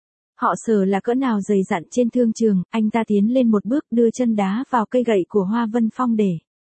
Họ Sở là cỡ nào dày dặn trên thương trường, anh ta tiến lên một bước đưa chân đá vào cây gậy của Hoa Vân Phong để.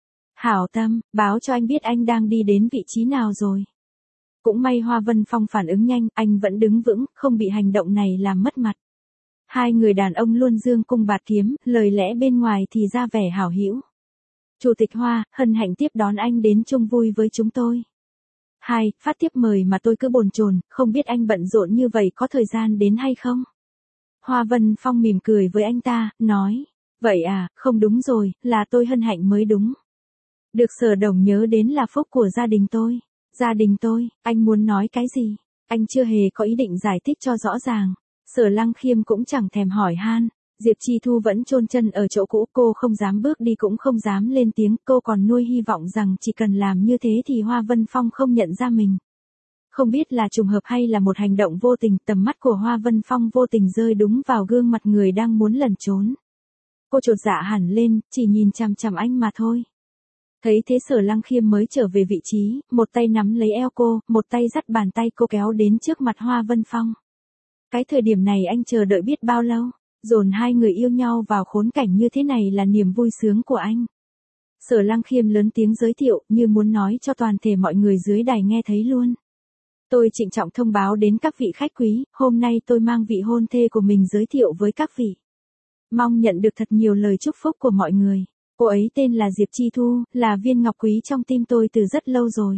Hảo tâm, báo cho anh biết anh đang đi đến vị trí nào rồi. Cũng may Hoa Vân Phong phản ứng nhanh, anh vẫn đứng vững, không bị hành động này làm mất mặt. Hai người đàn ông luôn dương cung bạt kiếm, lời lẽ bên ngoài thì ra vẻ hảo hữu. Chủ tịch Hoa, hân hạnh tiếp đón anh đến chung vui với chúng tôi. Hai, phát tiếp mời mà tôi cứ bồn chồn, không biết anh bận rộn như vậy có thời gian đến hay không? Hoa Vân Phong mỉm cười với anh ta, nói, vậy à, không đúng rồi, là tôi hân hạnh mới đúng. Được Sở Đồng nhớ đến là phúc của gia đình tôi. Gia đình tôi, anh muốn nói cái gì? Anh chưa hề có ý định giải thích cho rõ ràng. Sở Lăng Khiêm cũng chẳng thèm hỏi han. Diệp Chi Thu vẫn chôn chân ở chỗ cũ, cô không dám bước đi cũng không dám lên tiếng, cô còn nuôi hy vọng rằng chỉ cần làm như thế thì Hoa Vân Phong không nhận ra mình. Không biết là trùng hợp hay là một hành động vô tình, tầm mắt của Hoa Vân Phong vô tình rơi đúng vào gương mặt người đang muốn lẩn trốn. Cô chột dạ hẳn lên, chỉ nhìn chằm chằm anh mà thôi. Thấy thế Sở Lăng Khiêm mới trở về vị trí, một tay nắm lấy eo cô, một tay dắt bàn tay cô kéo đến trước mặt Hoa Vân Phong. Cái thời điểm này anh chờ đợi biết bao lâu, dồn hai người yêu nhau vào khốn cảnh như thế này là niềm vui sướng của anh. Sở Lăng Khiêm lớn tiếng giới thiệu, như muốn nói cho toàn thể mọi người dưới đài nghe thấy luôn. Tôi trịnh trọng thông báo đến các vị khách quý, hôm nay tôi mang vị hôn thê của mình giới thiệu với các vị. Mong nhận được thật nhiều lời chúc phúc của mọi người. Cô ấy tên là Diệp Chi Thu, là viên ngọc quý trong tim tôi từ rất lâu rồi.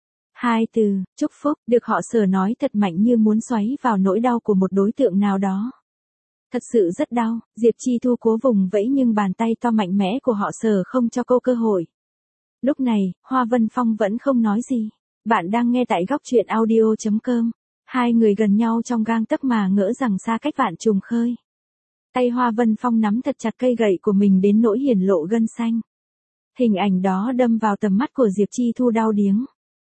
Hai từ, chúc phúc, được họ Sở nói thật mạnh như muốn xoáy vào nỗi đau của một đối tượng nào đó. Thật sự rất đau, Diệp Chi Thu cố vùng vẫy nhưng bàn tay to mạnh mẽ của họ Sở không cho cô cơ hội. Lúc này, Hoa Vân Phong vẫn không nói gì. Bạn đang nghe tại góc truyện audio.com. Hai người gần nhau trong gang tấc mà ngỡ rằng xa cách vạn trùng khơi. Tay Hoa Vân Phong nắm thật chặt cây gậy của mình đến nỗi hiển lộ gân xanh. Hình ảnh đó đâm vào tầm mắt của Diệp Chi Thu đau điếng.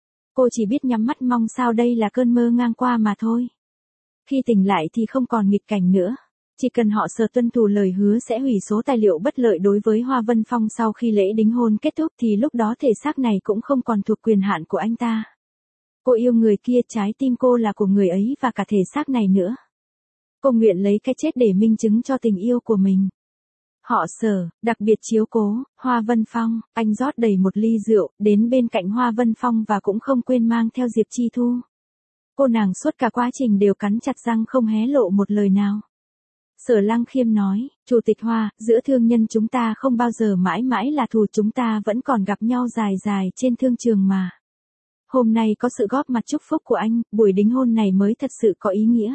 Cô chỉ biết nhắm mắt mong sao đây là cơn mơ ngang qua mà thôi. Khi tỉnh lại thì không còn nghịch cảnh nữa. Chỉ cần họ Sở tuân thủ lời hứa sẽ hủy số tài liệu bất lợi đối với Hoa Vân Phong sau khi lễ đính hôn kết thúc thì lúc đó thể xác này cũng không còn thuộc quyền hạn của anh ta. Cô yêu người kia, trái tim cô là của người ấy và cả thể xác này nữa. Cô nguyện lấy cái chết để minh chứng cho tình yêu của mình. Họ Sở, đặc biệt chiếu cố, Hoa Vân Phong, anh rót đầy một ly rượu, đến bên cạnh Hoa Vân Phong và cũng không quên mang theo Diệp Chi Thu. Cô nàng suốt cả quá trình đều cắn chặt răng không hé lộ một lời nào. Sở Lăng Khiêm nói, Chủ tịch Hoa, giữa thương nhân chúng ta không bao giờ mãi mãi là thù, chúng ta vẫn còn gặp nhau dài dài trên thương trường mà. Hôm nay có sự góp mặt chúc phúc của anh, buổi đính hôn này mới thật sự có ý nghĩa.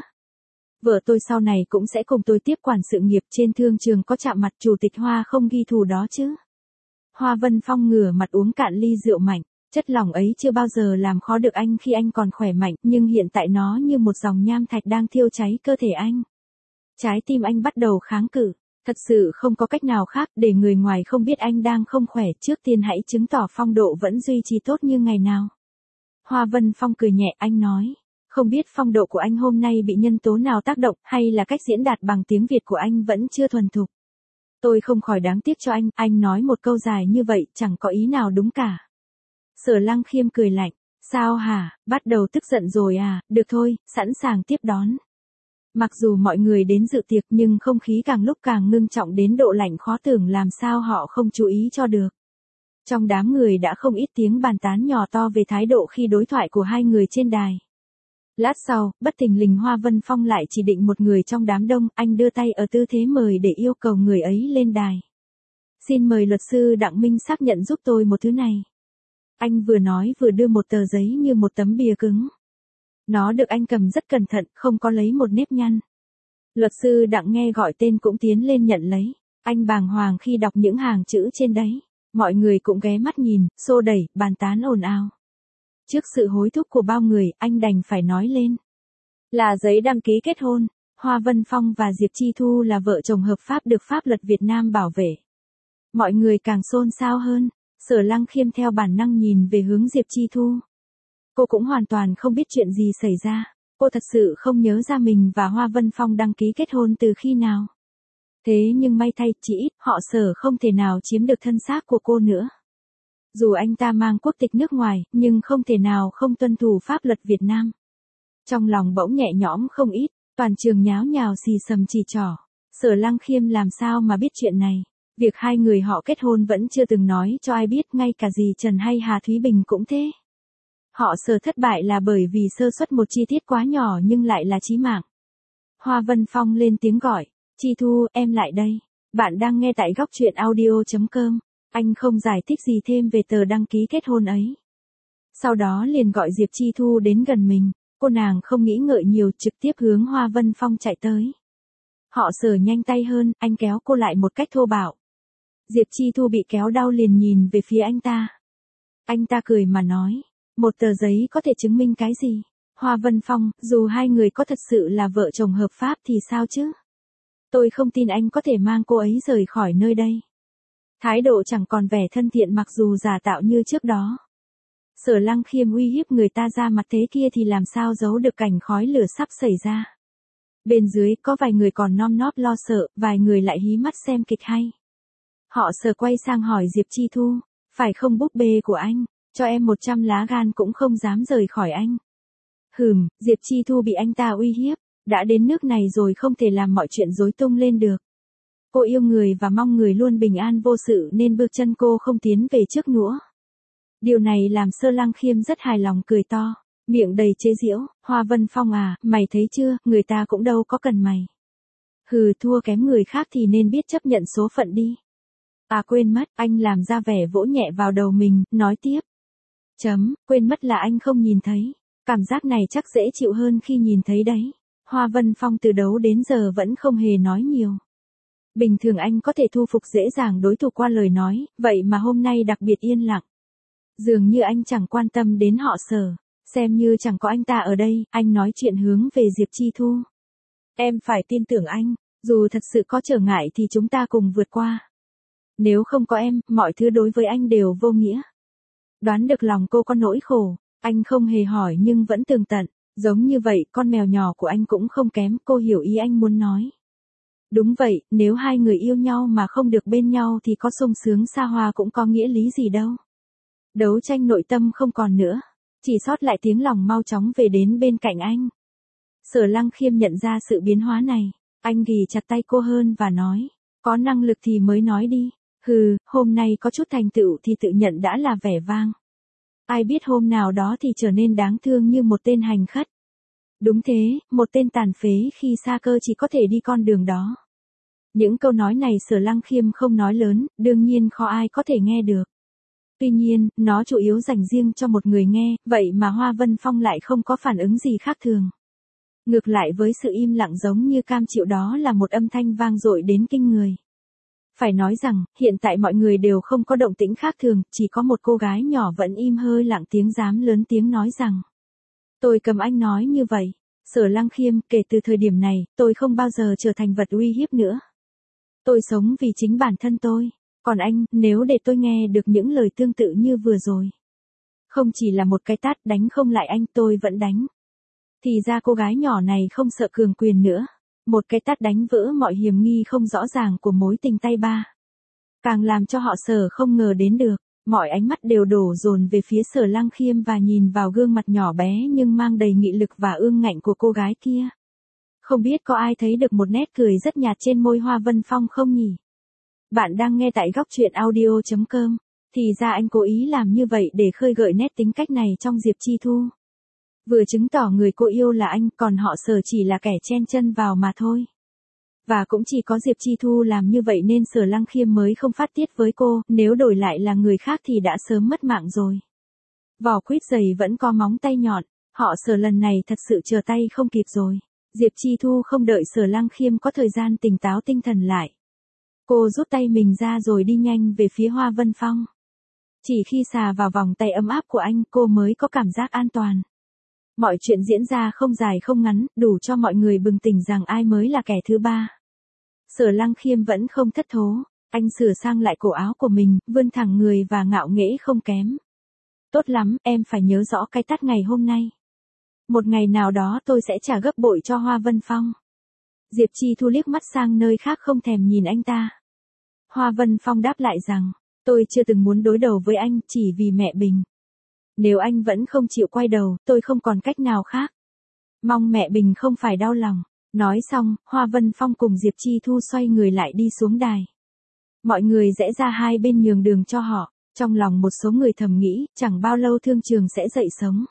Vợ tôi sau này cũng sẽ cùng tôi tiếp quản sự nghiệp trên thương trường có chạm mặt, Chủ tịch Hoa không ghi thù đó chứ. Hoa Vân Phong ngửa mặt uống cạn ly rượu mạnh, chất lỏng ấy chưa bao giờ làm khó được anh khi anh còn khỏe mạnh, nhưng hiện tại nó như một dòng nham thạch đang thiêu cháy cơ thể anh. Trái tim anh bắt đầu kháng cự, thật sự không có cách nào khác để người ngoài không biết anh đang không khỏe, trước tiên hãy chứng tỏ phong độ vẫn duy trì tốt như ngày nào. Hoa Vân Phong cười nhẹ, anh nói, không biết phong độ của anh hôm nay bị nhân tố nào tác động hay là cách diễn đạt bằng tiếng Việt của anh vẫn chưa thuần thục. Tôi không khỏi đáng tiếc cho anh nói một câu dài như vậy chẳng có ý nào đúng cả. Sở Lăng Khiêm cười lạnh, sao hả, bắt đầu tức giận rồi à, được thôi, sẵn sàng tiếp đón. Mặc dù mọi người đến dự tiệc nhưng không khí càng lúc càng ngưng trọng đến độ lạnh khó tưởng làm sao họ không chú ý cho được. Trong đám người đã không ít tiếng bàn tán nhỏ to về thái độ khi đối thoại của hai người trên đài. Lát sau, bất thình lình Hoa Vân Phong lại chỉ định một người trong đám đông, anh đưa tay ở tư thế mời để yêu cầu người ấy lên đài. Xin mời luật sư Đặng Minh xác nhận giúp tôi một thứ này. Anh vừa nói vừa đưa một tờ giấy như một tấm bìa cứng. Nó được anh cầm rất cẩn thận, không có lấy một nếp nhăn. Luật sư Đặng nghe gọi tên cũng tiến lên nhận lấy. Anh bàng hoàng khi đọc những hàng chữ trên đấy. Mọi người cũng ghé mắt nhìn, xô đẩy, bàn tán ồn ào. Trước sự hối thúc của bao người, anh đành phải nói lên. Là giấy đăng ký kết hôn, Hoa Vân Phong và Diệp Chi Thu là vợ chồng hợp pháp được pháp luật Việt Nam bảo vệ. Mọi người càng xôn xao hơn, Sở Lăng Khiêm theo bản năng nhìn về hướng Diệp Chi Thu. Cô cũng hoàn toàn không biết chuyện gì xảy ra, cô thật sự không nhớ ra mình và Hoa Vân Phong đăng ký kết hôn từ khi nào. Thế nhưng may thay, chỉ ít họ Sở không thể nào chiếm được thân xác của cô nữa. Dù anh ta mang quốc tịch nước ngoài, nhưng không thể nào không tuân thủ pháp luật Việt Nam. Trong lòng bỗng nhẹ nhõm không ít, toàn trường nháo nhào xì xầm chỉ trỏ. Sở Lăng Khiêm làm sao mà biết chuyện này. Việc hai người họ kết hôn vẫn chưa từng nói cho ai biết, ngay cả dì Trần hay Hà Thúy Bình cũng thế. Họ Sở thất bại là bởi vì sơ suất một chi tiết quá nhỏ nhưng lại là chí mạng. Hoa Vân Phong lên tiếng gọi, Chi Thu, em lại đây. Bạn đang nghe tại góc truyện audio.com. Anh không giải thích gì thêm về tờ đăng ký kết hôn ấy. Sau đó liền gọi Diệp Chi Thu đến gần mình, cô nàng không nghĩ ngợi nhiều trực tiếp hướng Hoa Vân Phong chạy tới. Họ Sở nhanh tay hơn, anh kéo cô lại một cách thô bạo. Diệp Chi Thu bị kéo đau liền nhìn về phía anh ta. Anh ta cười mà nói, một tờ giấy có thể chứng minh cái gì? Hoa Vân Phong, dù hai người có thật sự là vợ chồng hợp pháp thì sao chứ? Tôi không tin anh có thể mang cô ấy rời khỏi nơi đây. Thái độ chẳng còn vẻ thân thiện mặc dù giả tạo như trước đó. Sở Lăng Khiêm uy hiếp người ta ra mặt thế kia thì làm sao giấu được cảnh khói lửa sắp xảy ra. Bên dưới có vài người còn nom nóp lo sợ, vài người lại hí mắt xem kịch hay. Họ Sở quay sang hỏi Diệp Chi Thu, phải không búp bê của anh, cho em 100 lá gan cũng không dám rời khỏi anh. Diệp Chi Thu bị anh ta uy hiếp, đã đến nước này rồi không thể làm mọi chuyện rối tung lên được. Cô yêu người và mong người luôn bình an vô sự nên bước chân cô không tiến về trước nữa. Điều này làm Sở Lăng Khiêm rất hài lòng cười to, miệng đầy chế giễu, Hoa Vân Phong à, mày thấy chưa, người ta cũng đâu có cần mày. Thua kém người khác thì nên biết chấp nhận số phận đi. À quên mất, anh làm ra vẻ vỗ nhẹ vào đầu mình, nói tiếp. Quên mất là anh không nhìn thấy. Cảm giác này chắc dễ chịu hơn khi nhìn thấy đấy. Hoa Vân Phong từ đấu đến giờ vẫn không hề nói nhiều. Bình thường anh có thể thu phục dễ dàng đối thủ qua lời nói, vậy mà hôm nay đặc biệt yên lặng. Dường như anh chẳng quan tâm đến họ Sở, xem như chẳng có anh ta ở đây, anh nói chuyện hướng về Diệp Chi Thu. Em phải tin tưởng anh, dù thật sự có trở ngại thì chúng ta cùng vượt qua. Nếu không có em, mọi thứ đối với anh đều vô nghĩa. Đoán được lòng cô có nỗi khổ, anh không hề hỏi nhưng vẫn tường tận, giống như vậy con mèo nhỏ của anh cũng không kém, cô hiểu ý anh muốn nói. Đúng vậy, nếu hai người yêu nhau mà không được bên nhau thì có sung sướng xa hoa cũng có nghĩa lý gì đâu. Đấu tranh nội tâm không còn nữa, chỉ sót lại tiếng lòng mau chóng về đến bên cạnh anh. Sở Lăng Khiêm nhận ra sự biến hóa này, anh ghì chặt tay cô hơn và nói, có năng lực thì mới nói đi. Hôm nay có chút thành tựu thì tự nhận đã là vẻ vang. Ai biết hôm nào đó thì trở nên đáng thương như một tên hành khất. Đúng thế, một tên tàn phế khi xa cơ chỉ có thể đi con đường đó. Những câu nói này Sở Lăng Khiêm không nói lớn, đương nhiên khó ai có thể nghe được. Tuy nhiên, nó chủ yếu dành riêng cho một người nghe, vậy mà Hoa Vân Phong lại không có phản ứng gì khác thường. Ngược lại với sự im lặng giống như cam chịu đó là một âm thanh vang dội đến kinh người. Phải nói rằng, hiện tại mọi người đều không có động tĩnh khác thường, chỉ có một cô gái nhỏ vẫn im hơi lặng tiếng dám lớn tiếng nói rằng. Tôi cầm anh nói như vậy. Sở Lăng Khiêm, kể từ thời điểm này, tôi không bao giờ trở thành vật uy hiếp nữa. Tôi sống vì chính bản thân tôi. Còn anh, nếu để tôi nghe được những lời tương tự như vừa rồi. Không chỉ là một cái tát đánh không lại anh, tôi vẫn đánh. Thì ra cô gái nhỏ này không sợ cường quyền nữa. Một cái tát đánh vỡ mọi hiểm nghi không rõ ràng của mối tình tay ba. Càng làm cho họ Sở không ngờ đến được. Mọi ánh mắt đều đổ dồn về phía Sở Lăng Khiêm và nhìn vào gương mặt nhỏ bé nhưng mang đầy nghị lực và ương ngạnh của cô gái kia. Không biết có ai thấy được một nét cười rất nhạt trên môi Hoa Vân Phong không nhỉ? Bạn đang nghe tại góc truyện audio.com. Thì ra anh cố ý làm như vậy để khơi gợi nét tính cách này trong Diệp Chi Thu. Vừa chứng tỏ người cô yêu là anh, còn họ Sở chỉ là kẻ chen chân vào mà thôi. Và cũng chỉ có Diệp Chi Thu làm như vậy nên Sở Lăng Khiêm mới không phát tiết với cô, nếu đổi lại là người khác thì đã sớm mất mạng rồi. Vỏ quýt dày vẫn có móng tay nhọn, họ Sở lần này thật sự chờ tay không kịp rồi. Diệp Chi Thu không đợi Sở Lăng Khiêm có thời gian tỉnh táo tinh thần lại. Cô rút tay mình ra rồi đi nhanh về phía Hoa Vân Phong. Chỉ khi xà vào vòng tay ấm áp của anh cô mới có cảm giác an toàn. Mọi chuyện diễn ra không dài không ngắn, đủ cho mọi người bừng tỉnh rằng ai mới là kẻ thứ ba. Sở Lăng Khiêm vẫn không thất thố, anh sửa sang lại cổ áo của mình, vươn thẳng người và ngạo nghễ không kém. Tốt lắm, em phải nhớ rõ cái tát ngày hôm nay. Một ngày nào đó tôi sẽ trả gấp bội cho Hoa Vân Phong. Diệp Chi Thu liếc mắt sang nơi khác không thèm nhìn anh ta. Hoa Vân Phong đáp lại rằng, tôi chưa từng muốn đối đầu với anh chỉ vì mẹ Bình. Nếu anh vẫn không chịu quay đầu, tôi không còn cách nào khác. Mong mẹ Bình không phải đau lòng. Nói xong, Hoa Vân Phong cùng Diệp Chi Thu xoay người lại đi xuống đài. Mọi người rẽ ra hai bên nhường đường cho họ, trong lòng một số người thầm nghĩ, chẳng bao lâu thương trường sẽ dậy sống.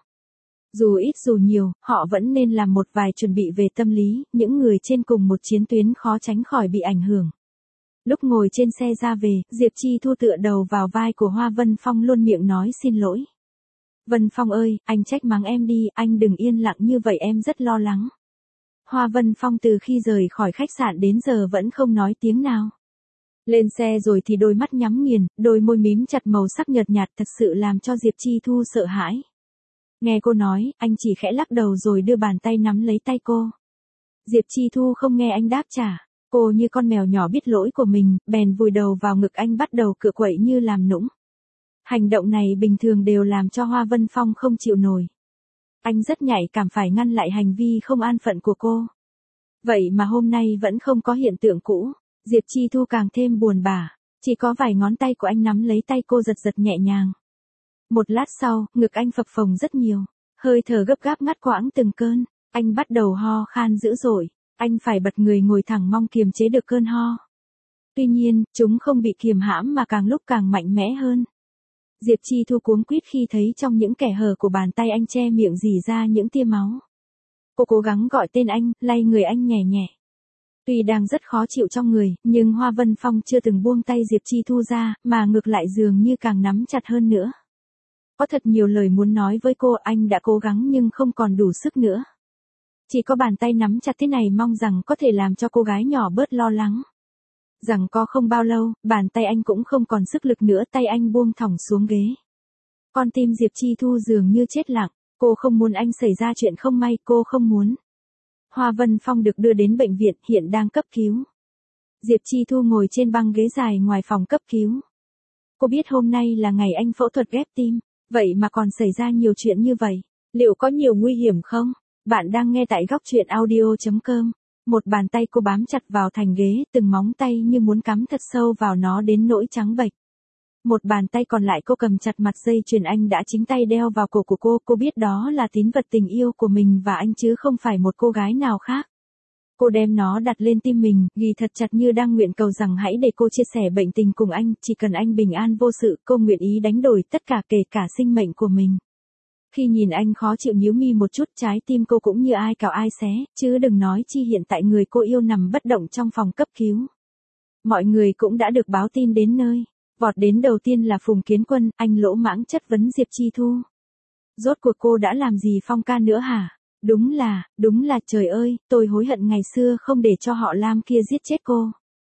Dù ít dù nhiều, họ vẫn nên làm một vài chuẩn bị về tâm lý, những người trên cùng một chiến tuyến khó tránh khỏi bị ảnh hưởng. Lúc ngồi trên xe ra về, Diệp Chi Thu tựa đầu vào vai của Hoa Vân Phong luôn miệng nói xin lỗi. Vân Phong ơi, anh trách mắng em đi, anh đừng yên lặng như vậy em rất lo lắng. Hoa Vân Phong từ khi rời khỏi khách sạn đến giờ vẫn không nói tiếng nào. Lên xe rồi thì đôi mắt nhắm nghiền, đôi môi mím chặt màu sắc nhợt nhạt thật sự làm cho Diệp Chi Thu sợ hãi. Nghe cô nói, anh chỉ khẽ lắc đầu rồi đưa bàn tay nắm lấy tay cô. Diệp Chi Thu không nghe anh đáp trả, cô như con mèo nhỏ biết lỗi của mình, bèn vùi đầu vào ngực anh bắt đầu cựa quậy như làm nũng. Hành động này bình thường đều làm cho Hoa Vân Phong không chịu nổi. Anh rất nhạy cảm phải ngăn lại hành vi không an phận của cô. Vậy mà hôm nay vẫn không có hiện tượng cũ, Diệp Chi Thu càng thêm buồn bã, chỉ có vài ngón tay của anh nắm lấy tay cô giật giật nhẹ nhàng. Một lát sau, ngực anh phập phồng rất nhiều, hơi thở gấp gáp ngắt quãng từng cơn, anh bắt đầu ho khan dữ dội, anh phải bật người ngồi thẳng mong kiềm chế được cơn ho. Tuy nhiên, chúng không bị kiềm hãm mà càng lúc càng mạnh mẽ hơn. Diệp Chi Thu cuống quýt khi thấy trong những kẽ hở của bàn tay anh che miệng rỉ ra những tia máu. Cô cố gắng gọi tên anh, lay người anh nhẹ nhẹ. Tuy đang rất khó chịu trong người, nhưng Hoa Vân Phong chưa từng buông tay Diệp Chi Thu ra, mà ngược lại dường như càng nắm chặt hơn nữa. Có thật nhiều lời muốn nói với cô, anh đã cố gắng nhưng không còn đủ sức nữa. Chỉ có bàn tay nắm chặt thế này mong rằng có thể làm cho cô gái nhỏ bớt lo lắng. Rằng có không bao lâu, bàn tay anh cũng không còn sức lực nữa, tay anh buông thõng xuống ghế. Con tim Diệp Chi Thu dường như chết lặng, cô không muốn anh xảy ra chuyện không may, cô không muốn. Hoa Vân Phong được đưa đến bệnh viện, hiện đang cấp cứu. Diệp Chi Thu ngồi trên băng ghế dài ngoài phòng cấp cứu. Cô biết hôm nay là ngày anh phẫu thuật ghép tim, vậy mà còn xảy ra nhiều chuyện như vậy. Liệu có nhiều nguy hiểm không? Bạn đang nghe tại góc truyện audio.com. Một bàn tay cô bám chặt vào thành ghế, từng móng tay như muốn cắm thật sâu vào nó đến nỗi trắng bệch. Một bàn tay còn lại cô cầm chặt mặt dây chuyền anh đã chính tay đeo vào cổ của cô biết đó là tín vật tình yêu của mình và anh chứ không phải một cô gái nào khác. Cô đem nó đặt lên tim mình, ghi thật chặt như đang nguyện cầu rằng hãy để cô chia sẻ bệnh tình cùng anh, chỉ cần anh bình an vô sự, cô nguyện ý đánh đổi tất cả kể cả sinh mệnh của mình. Khi nhìn anh khó chịu nhíu mi một chút, trái tim cô cũng như ai cào ai xé, chứ đừng nói chi hiện tại người cô yêu nằm bất động trong phòng cấp cứu. Mọi người cũng đã được báo tin đến nơi. Vọt đến đầu tiên là Phùng Kiến Quân, anh lỗ mãng chất vấn Diệp Chi Thu. Rốt cuộc cô đã làm gì Phong ca nữa hả? Đúng là trời ơi, tôi hối hận ngày xưa không để cho họ Lam kia giết chết cô.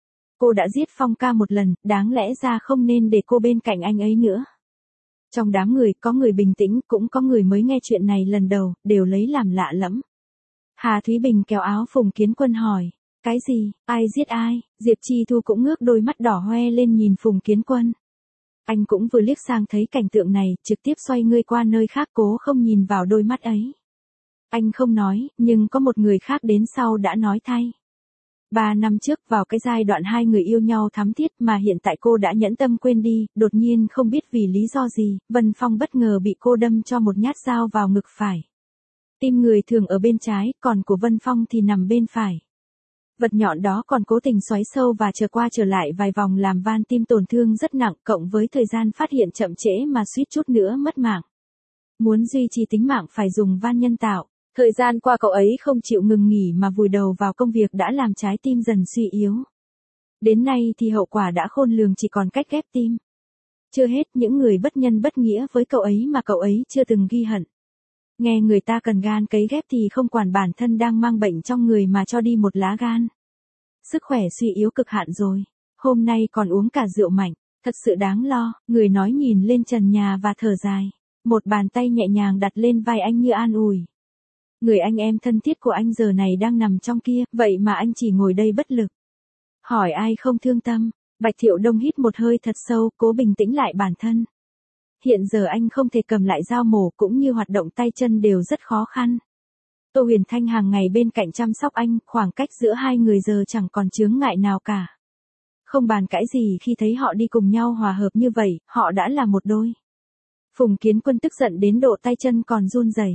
cô đã giết Phong ca một lần, đáng lẽ ra không nên để cô bên cạnh anh ấy nữa. Trong đám người, có người bình tĩnh, cũng có người mới nghe chuyện này lần đầu, đều lấy làm lạ lẫm. Hà Thúy Bình kéo áo Phùng Kiến Quân hỏi. Cái gì, ai giết ai? Diệp Chi Thu cũng ngước đôi mắt đỏ hoe lên nhìn Phùng Kiến Quân. Anh cũng vừa liếc sang thấy cảnh tượng này, trực tiếp xoay người qua nơi khác cố không nhìn vào đôi mắt ấy. Anh không nói, nhưng có một người khác đến sau đã nói thay. 3 năm trước vào cái giai đoạn hai người yêu nhau thắm thiết mà hiện tại cô đã nhẫn tâm quên đi, đột nhiên không biết vì lý do gì, Vân Phong bất ngờ bị cô đâm cho một nhát dao vào ngực phải. Tim người thường ở bên trái, còn của Vân Phong thì nằm bên phải. Vật nhọn đó còn cố tình xoáy sâu và trở qua trở lại vài vòng làm van tim tổn thương rất nặng, cộng với thời gian phát hiện chậm trễ mà suýt chút nữa mất mạng. Muốn duy trì tính mạng phải dùng van nhân tạo. Thời gian qua cậu ấy không chịu ngừng nghỉ mà vùi đầu vào công việc đã làm trái tim dần suy yếu. Đến nay thì hậu quả đã khôn lường, chỉ còn cách ghép tim. Chưa hết, những người bất nhân bất nghĩa với cậu ấy mà cậu ấy chưa từng ghi hận. Nghe người ta cần gan cấy ghép thì không quản bản thân đang mang bệnh trong người mà cho đi một lá gan. Sức khỏe suy yếu cực hạn rồi. Hôm nay còn uống cả rượu mạnh. Thật sự đáng lo. Người nói nhìn lên trần nhà và thở dài. Một bàn tay nhẹ nhàng đặt lên vai anh như an ủi. Người anh em thân thiết của anh giờ này đang nằm trong kia, vậy mà anh chỉ ngồi đây bất lực. Hỏi ai không thương tâm. Bạch Thiệu Đông hít một hơi thật sâu, cố bình tĩnh lại bản thân. Hiện giờ anh không thể cầm lại dao mổ, cũng như hoạt động tay chân đều rất khó khăn. Tô Huyền Thanh hàng ngày bên cạnh chăm sóc anh, khoảng cách giữa hai người giờ chẳng còn chướng ngại nào cả. Không bàn cãi gì khi thấy họ đi cùng nhau hòa hợp như vậy, họ đã là một đôi. Phùng Kiến Quân tức giận đến độ tay chân còn run rẩy.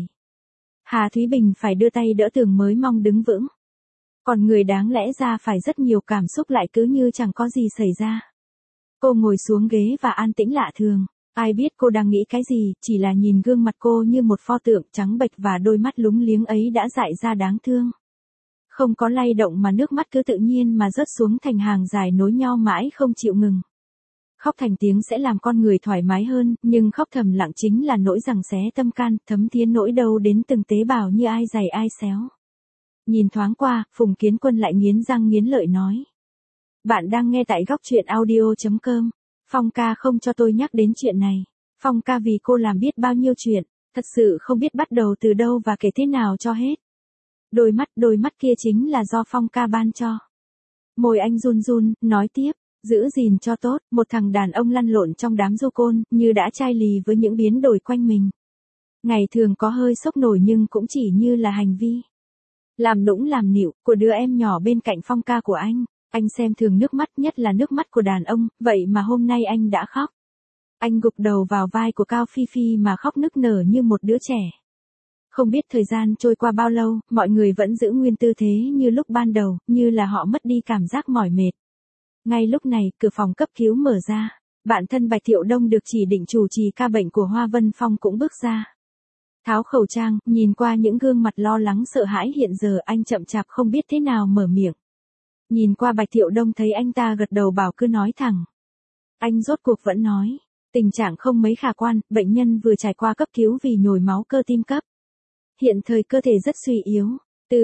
Hà Thúy Bình phải đưa tay đỡ tường mới mong đứng vững. Còn người đáng lẽ ra phải rất nhiều cảm xúc lại cứ như chẳng có gì xảy ra. Cô ngồi xuống ghế và an tĩnh lạ thường. Ai biết cô đang nghĩ cái gì, chỉ là nhìn gương mặt cô như một pho tượng trắng bệch và đôi mắt lúng liếng ấy đã dại ra đáng thương. Không có lay động mà nước mắt cứ tự nhiên mà rớt xuống thành hàng dài nối nhau mãi không chịu ngừng. Khóc thành tiếng sẽ làm con người thoải mái hơn, nhưng khóc thầm lặng chính là nỗi giằng xé tâm can, thấm thía nỗi đau đến từng tế bào như ai giày ai xéo. Nhìn thoáng qua, Phùng Kiến Quân lại nghiến răng nghiến lợi nói. Bạn đang nghe tại góc truyện audio.com. Phong ca không cho tôi nhắc đến chuyện này. Phong ca vì cô làm biết bao nhiêu chuyện, thật sự không biết bắt đầu từ đâu và kể thế nào cho hết. Đôi mắt kia chính là do Phong ca ban cho. Môi anh run run, nói tiếp. Giữ gìn cho tốt, một thằng đàn ông lăn lộn trong đám du côn, như đã chai lì với những biến đổi quanh mình. Ngày thường có hơi sốc nổi nhưng cũng chỉ như là hành vi. Làm nũng làm nịu, của đứa em nhỏ bên cạnh Phong ca của anh. Anh xem thường nước mắt, nhất là nước mắt của đàn ông, vậy mà hôm nay anh đã khóc. Anh gục đầu vào vai của Cao Phi Phi mà khóc nức nở như một đứa trẻ. Không biết thời gian trôi qua bao lâu, mọi người vẫn giữ nguyên tư thế như lúc ban đầu, như là họ mất đi cảm giác mỏi mệt. Ngay lúc này, cửa phòng cấp cứu mở ra. Bạn thân Bạch Thiệu Đông được chỉ định chủ trì ca bệnh của Hoa Vân Phong cũng bước ra. Tháo khẩu trang, nhìn qua những gương mặt lo lắng sợ hãi hiện giờ, anh chậm chạp không biết thế nào mở miệng. Nhìn qua Bạch Thiệu Đông thấy anh ta gật đầu bảo cứ nói thẳng. Anh rốt cuộc vẫn nói. Tình trạng không mấy khả quan, bệnh nhân vừa trải qua cấp cứu vì nhồi máu cơ tim cấp. Hiện thời cơ thể rất suy yếu. Từ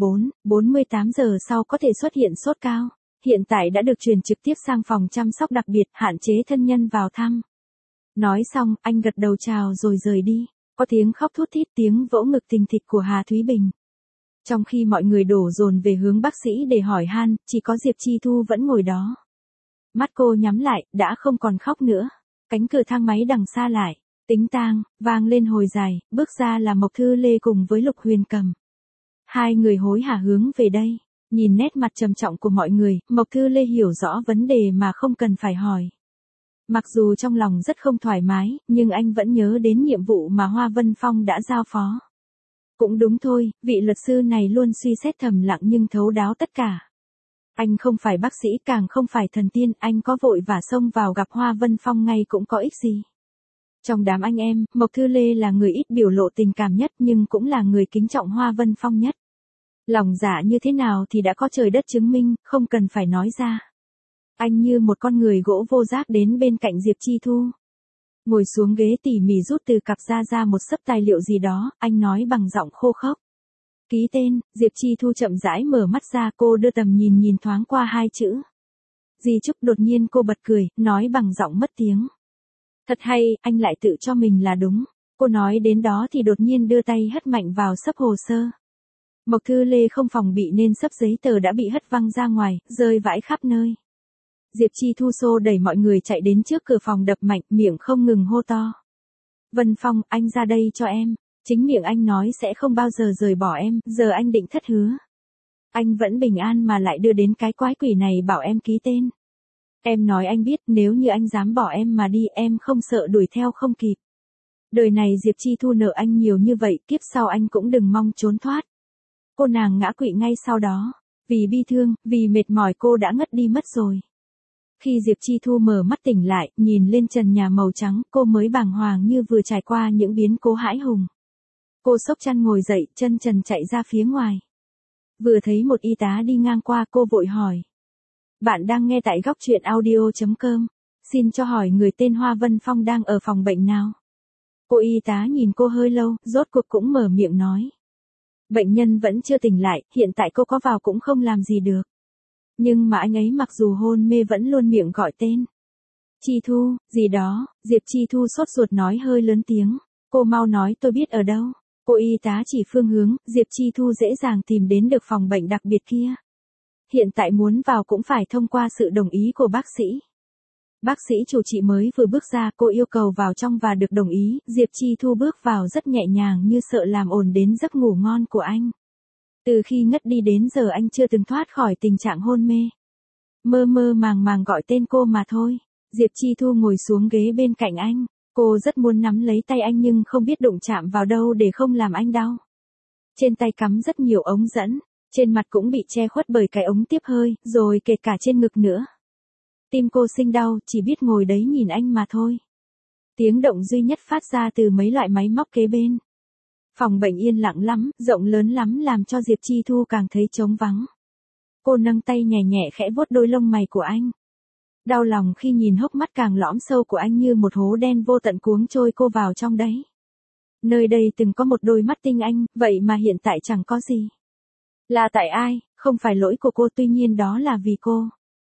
24-48 giờ sau có thể xuất hiện sốt cao. Hiện tại đã được truyền trực tiếp sang phòng chăm sóc đặc biệt, hạn chế thân nhân vào thăm. Nói xong, anh gật đầu chào rồi rời đi. Có tiếng khóc thút thít, tiếng vỗ ngực thình thịch của Hà Thúy Bình. Trong khi mọi người đổ dồn về hướng bác sĩ để hỏi han, chỉ có Diệp Chi Thu vẫn ngồi đó. Mắt cô nhắm lại, đã không còn khóc nữa. Cánh cửa thang máy đằng xa lại, tính tang, vang lên hồi dài, bước ra là Mộc Thư Lê cùng với Lục Huyền Cầm. Hai người hối hả hướng về đây. Nhìn nét mặt trầm trọng của mọi người, Mộc Thư Lê hiểu rõ vấn đề mà không cần phải hỏi. Mặc dù trong lòng rất không thoải mái, nhưng anh vẫn nhớ đến nhiệm vụ mà Hoa Vân Phong đã giao phó. Cũng đúng thôi, vị luật sư này luôn suy xét thầm lặng nhưng thấu đáo tất cả. Anh không phải bác sĩ, càng không phải thần tiên, anh có vội vã xông vào gặp Hoa Vân Phong ngay cũng có ích gì. Trong đám anh em, Mộc Thư Lê là người ít biểu lộ tình cảm nhất nhưng cũng là người kính trọng Hoa Vân Phong nhất. Lòng dạ như thế nào thì đã có trời đất chứng minh, không cần phải nói ra. Anh như một con người gỗ vô giác đến bên cạnh Diệp Chi Thu. Ngồi xuống ghế tỉ mỉ rút từ cặp ra một xấp tài liệu gì đó, anh nói bằng giọng khô khốc. Ký tên, Diệp Chi Thu chậm rãi mở mắt ra, cô đưa tầm nhìn thoáng qua hai chữ. Di Trúc đột nhiên cô bật cười, nói bằng giọng mất tiếng. Thật hay, anh lại tự cho mình là đúng. Cô nói đến đó thì đột nhiên đưa tay hất mạnh vào xấp hồ sơ. Mộc Thư Lê không phòng bị nên xấp giấy tờ đã bị hất văng ra ngoài, rơi vãi khắp nơi. Diệp Chi Thu xô đẩy mọi người chạy đến trước cửa phòng đập mạnh, miệng không ngừng hô to. Vân Phong, anh ra đây cho em. Chính miệng anh nói sẽ không bao giờ rời bỏ em, giờ anh định thất hứa. Anh vẫn bình an mà lại đưa đến cái quái quỷ này bảo em ký tên. Em nói anh biết nếu như anh dám bỏ em mà đi em không sợ đuổi theo không kịp. Đời này Diệp Chi Thu nợ anh nhiều như vậy, kiếp sau anh cũng đừng mong trốn thoát. Cô nàng ngã quỵ ngay sau đó. Vì bi thương, vì mệt mỏi cô đã ngất đi mất rồi. Khi Diệp Chi Thu mở mắt tỉnh lại, nhìn lên trần nhà màu trắng, cô mới bàng hoàng như vừa trải qua những biến cố hãi hùng. Cô xốc chăn ngồi dậy, chân trần chạy ra phía ngoài. Vừa thấy một y tá đi ngang qua cô vội hỏi. Bạn đang nghe tại góc truyện audio.com. Xin cho hỏi người tên Hoa Vân Phong đang ở phòng bệnh nào? Cô y tá nhìn cô hơi lâu, rốt cuộc cũng mở miệng nói. Bệnh nhân vẫn chưa tỉnh lại, hiện tại cô có vào cũng không làm gì được. Nhưng mà anh ấy mặc dù hôn mê vẫn luôn miệng gọi tên. Chi Thu, gì đó, Diệp Chi Thu sốt ruột nói hơi lớn tiếng. Cô mau nói tôi biết ở đâu. Cô y tá chỉ phương hướng, Diệp Chi Thu dễ dàng tìm đến được phòng bệnh đặc biệt kia. Hiện tại muốn vào cũng phải thông qua sự đồng ý của bác sĩ. Bác sĩ chủ trị mới vừa bước ra, cô yêu cầu vào trong và được đồng ý, Diệp Chi Thu bước vào rất nhẹ nhàng như sợ làm ồn đến giấc ngủ ngon của anh. Từ khi ngất đi đến giờ anh chưa từng thoát khỏi tình trạng hôn mê. Mơ mơ màng màng gọi tên cô mà thôi. Diệp Chi Thu ngồi xuống ghế bên cạnh anh. Cô rất muốn nắm lấy tay anh nhưng không biết đụng chạm vào đâu để không làm anh đau. Trên tay cắm rất nhiều ống dẫn. Trên mặt cũng bị che khuất bởi cái ống tiếp hơi, rồi kể cả trên ngực nữa. Tim cô sinh đau, chỉ biết ngồi đấy nhìn anh mà thôi. Tiếng động duy nhất phát ra từ mấy loại máy móc kế bên. Phòng bệnh yên lặng lắm, rộng lớn lắm làm cho Diệp Chi Thu càng thấy trống vắng. Cô nâng tay nhẹ nhẹ khẽ vuốt đôi lông mày của anh. Đau lòng khi nhìn hốc mắt càng lõm sâu của anh như một hố đen vô tận cuống trôi cô vào trong đấy. Nơi đây từng có một đôi mắt tinh anh, vậy mà hiện tại chẳng có gì. Là tại ai, không phải lỗi của cô, tuy nhiên đó là vì cô.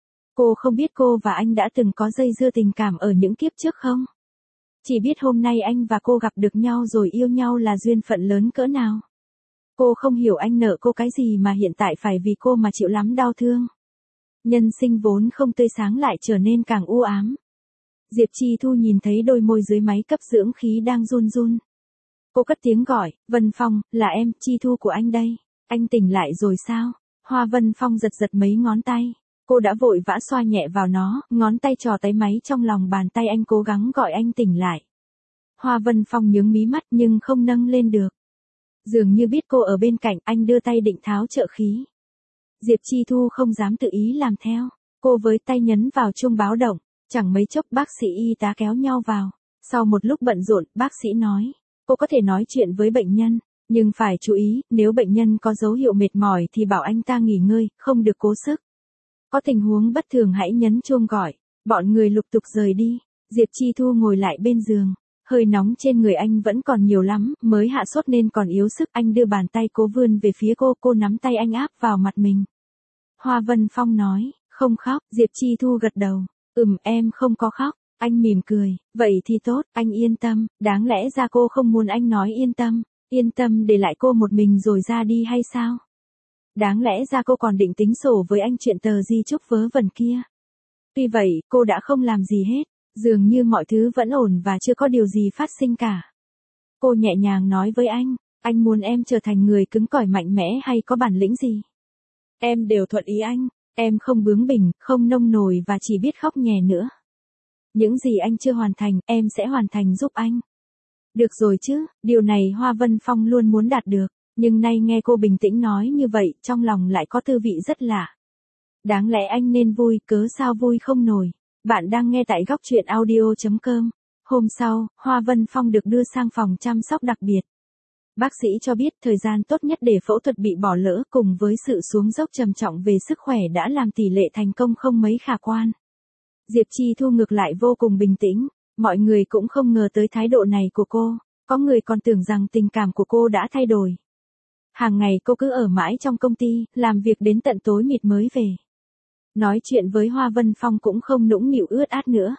Cô không biết cô và anh đã từng có dây dưa tình cảm ở những kiếp trước không? Chỉ biết hôm nay anh và cô gặp được nhau rồi yêu nhau là duyên phận lớn cỡ nào. Cô không hiểu anh nợ cô cái gì mà hiện tại phải vì cô mà chịu lắm đau thương. Nhân sinh vốn không tươi sáng lại trở nên càng u ám. Diệp Chi Thu nhìn thấy đôi môi dưới máy cấp dưỡng khí đang run run. Cô cất tiếng gọi, Vân Phong, là em, Chi Thu của anh đây. Anh tỉnh lại rồi sao? Hoa Vân Phong giật giật mấy ngón tay. Cô đã vội vã xoa nhẹ vào nó, ngón tay trò tới máy trong lòng bàn tay anh cố gắng gọi anh tỉnh lại. Hoa Vân Phong nhướng mí mắt nhưng không nâng lên được. Dường như biết cô ở bên cạnh, anh đưa tay định tháo trợ khí. Diệp Chi Thu không dám tự ý làm theo. Cô với tay nhấn vào chuông báo động. Chẳng mấy chốc bác sĩ y tá kéo nhau vào. Sau một lúc bận rộn, bác sĩ nói. Cô có thể nói chuyện với bệnh nhân. Nhưng phải chú ý, nếu bệnh nhân có dấu hiệu mệt mỏi thì bảo anh ta nghỉ ngơi, không được cố sức. Có tình huống bất thường hãy nhấn chuông gọi. Bọn người lục tục rời đi. Diệp Chi Thu ngồi lại bên giường. Hơi nóng trên người anh vẫn còn nhiều lắm, mới hạ sốt nên còn yếu sức. Anh đưa bàn tay cố vươn về phía cô nắm tay anh áp vào mặt mình. Hoa Vân Phong nói, không khóc. Diệp Chi Thu gật đầu. Em không có khóc. Anh mỉm cười, vậy thì tốt, anh yên tâm. Đáng lẽ ra cô không muốn anh nói yên tâm. Yên tâm để lại cô một mình rồi ra đi hay sao? Đáng lẽ ra cô còn định tính sổ với anh chuyện tờ di chúc vớ vẩn kia. Tuy vậy, cô đã không làm gì hết. Dường như mọi thứ vẫn ổn và chưa có điều gì phát sinh cả. Cô nhẹ nhàng nói với anh muốn em trở thành người cứng cỏi mạnh mẽ hay có bản lĩnh gì? Em đều thuận ý anh, em không bướng bỉnh, không nông nổi và chỉ biết khóc nhè nữa. Những gì anh chưa hoàn thành, em sẽ hoàn thành giúp anh. Được rồi chứ, điều này Hoa Vân Phong luôn muốn đạt được, nhưng nay nghe cô bình tĩnh nói như vậy, trong lòng lại có tư vị rất lạ. Đáng lẽ anh nên vui, cớ sao vui không nổi. Bạn đang nghe tại góc truyện audio.com. Hôm sau, Hoa Vân Phong được đưa sang phòng chăm sóc đặc biệt. Bác sĩ cho biết thời gian tốt nhất để phẫu thuật bị bỏ lỡ cùng với sự xuống dốc trầm trọng về sức khỏe đã làm tỷ lệ thành công không mấy khả quan. Diệp Chi Thu ngược lại vô cùng bình tĩnh, mọi người cũng không ngờ tới thái độ này của cô, có người còn tưởng rằng tình cảm của cô đã thay đổi. Hàng ngày cô cứ ở mãi trong công ty, làm việc đến tận tối mịt mới về. Nói chuyện với Hoa Vân Phong cũng không nũng nịu ướt át nữa.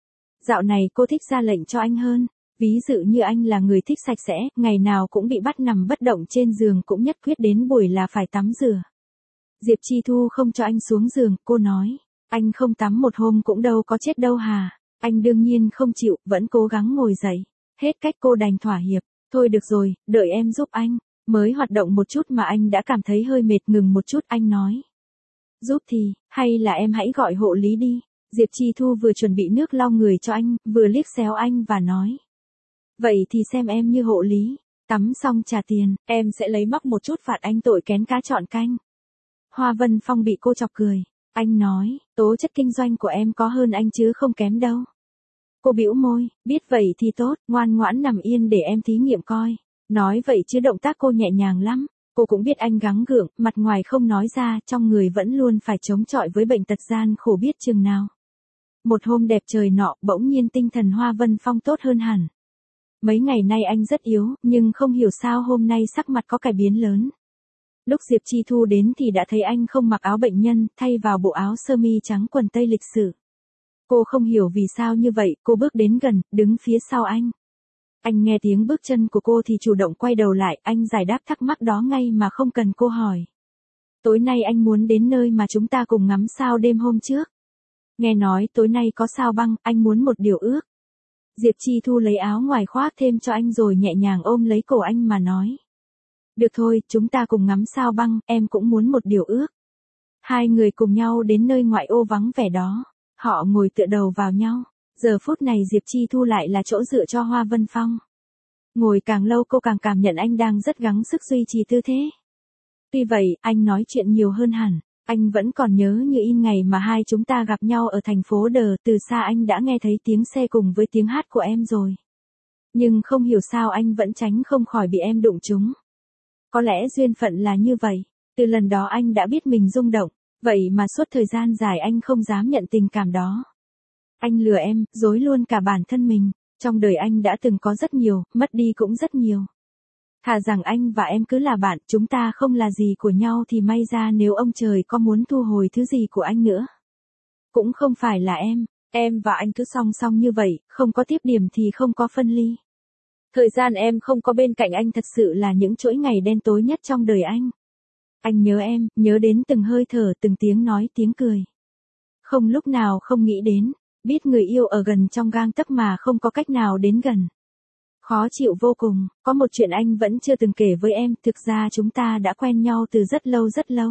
Dạo này cô thích ra lệnh cho anh hơn. Ví dụ như anh là người thích sạch sẽ, ngày nào cũng bị bắt nằm bất động trên giường cũng nhất quyết đến buổi là phải tắm rửa. Diệp Chi Thu không cho anh xuống giường, cô nói. Anh không tắm một hôm cũng đâu có chết đâu hà. Anh đương nhiên không chịu, vẫn cố gắng ngồi dậy. Hết cách cô đành thỏa hiệp. Thôi được rồi, đợi em giúp anh. Mới hoạt động một chút mà anh đã cảm thấy hơi mệt, ngừng một chút anh nói. Giúp thì, hay là em hãy gọi hộ lý đi. Diệp Chi Thu vừa chuẩn bị nước lau người cho anh, vừa liếc xéo anh và nói. Vậy thì xem em như hộ lý. Tắm xong trả tiền, em sẽ lấy móc một chút phạt anh tội kén cá chọn canh. Hoa Vân Phong bị cô chọc cười. Anh nói, tố chất kinh doanh của em có hơn anh chứ không kém đâu. Cô bĩu môi, biết vậy thì tốt, ngoan ngoãn nằm yên để em thí nghiệm coi. Nói vậy chứ động tác cô nhẹ nhàng lắm. Cô cũng biết anh gắng gượng, mặt ngoài không nói ra, trong người vẫn luôn phải chống chọi với bệnh tật gian khổ biết chừng nào. Một hôm đẹp trời nọ, bỗng nhiên tinh thần Hoa Vân Phong tốt hơn hẳn. Mấy ngày nay anh rất yếu, nhưng không hiểu sao hôm nay sắc mặt có cải biến lớn. Lúc Diệp Chi Thu đến thì đã thấy anh không mặc áo bệnh nhân, thay vào bộ áo sơ mi trắng quần tây lịch sự. Cô không hiểu vì sao như vậy, cô bước đến gần, đứng phía sau anh. Anh nghe tiếng bước chân của cô thì chủ động quay đầu lại, anh giải đáp thắc mắc đó ngay mà không cần cô hỏi. Tối nay anh muốn đến nơi mà chúng ta cùng ngắm sao đêm hôm trước. Nghe nói tối nay có sao băng, anh muốn một điều ước. Diệp Chi Thu lấy áo ngoài khoác thêm cho anh rồi nhẹ nhàng ôm lấy cổ anh mà nói. Được thôi, chúng ta cùng ngắm sao băng, em cũng muốn một điều ước. Hai người cùng nhau đến nơi ngoại ô vắng vẻ đó. Họ ngồi tựa đầu vào nhau. Giờ phút này Diệp Chi Thu lại là chỗ dựa cho Hoa Vân Phong. Ngồi càng lâu cô càng cảm nhận anh đang rất gắng sức duy trì tư thế. Tuy vậy, anh nói chuyện nhiều hơn hẳn. Anh vẫn còn nhớ như in ngày mà hai chúng ta gặp nhau ở thành phố Đờ, từ xa anh đã nghe thấy tiếng xe cùng với tiếng hát của em rồi. Nhưng không hiểu sao anh vẫn tránh không khỏi bị em đụng trúng. Có lẽ duyên phận là như vậy, từ lần đó anh đã biết mình rung động, vậy mà suốt thời gian dài anh không dám nhận tình cảm đó. Anh lừa em, dối luôn cả bản thân mình, trong đời anh đã từng có rất nhiều, mất đi cũng rất nhiều. Thà rằng anh và em cứ là bạn, chúng ta không là gì của nhau thì may ra nếu ông trời có muốn thu hồi thứ gì của anh nữa. Cũng không phải là em và anh cứ song song như vậy, không có tiếp điểm thì không có phân ly. Thời gian em không có bên cạnh anh thật sự là những chuỗi ngày đen tối nhất trong đời anh. Anh nhớ em, nhớ đến từng hơi thở, từng tiếng nói, tiếng cười. Không lúc nào không nghĩ đến, biết người yêu ở gần trong gang tấc mà không có cách nào đến gần. Khó chịu vô cùng, có một chuyện anh vẫn chưa từng kể với em, thực ra chúng ta đã quen nhau từ rất lâu rất lâu.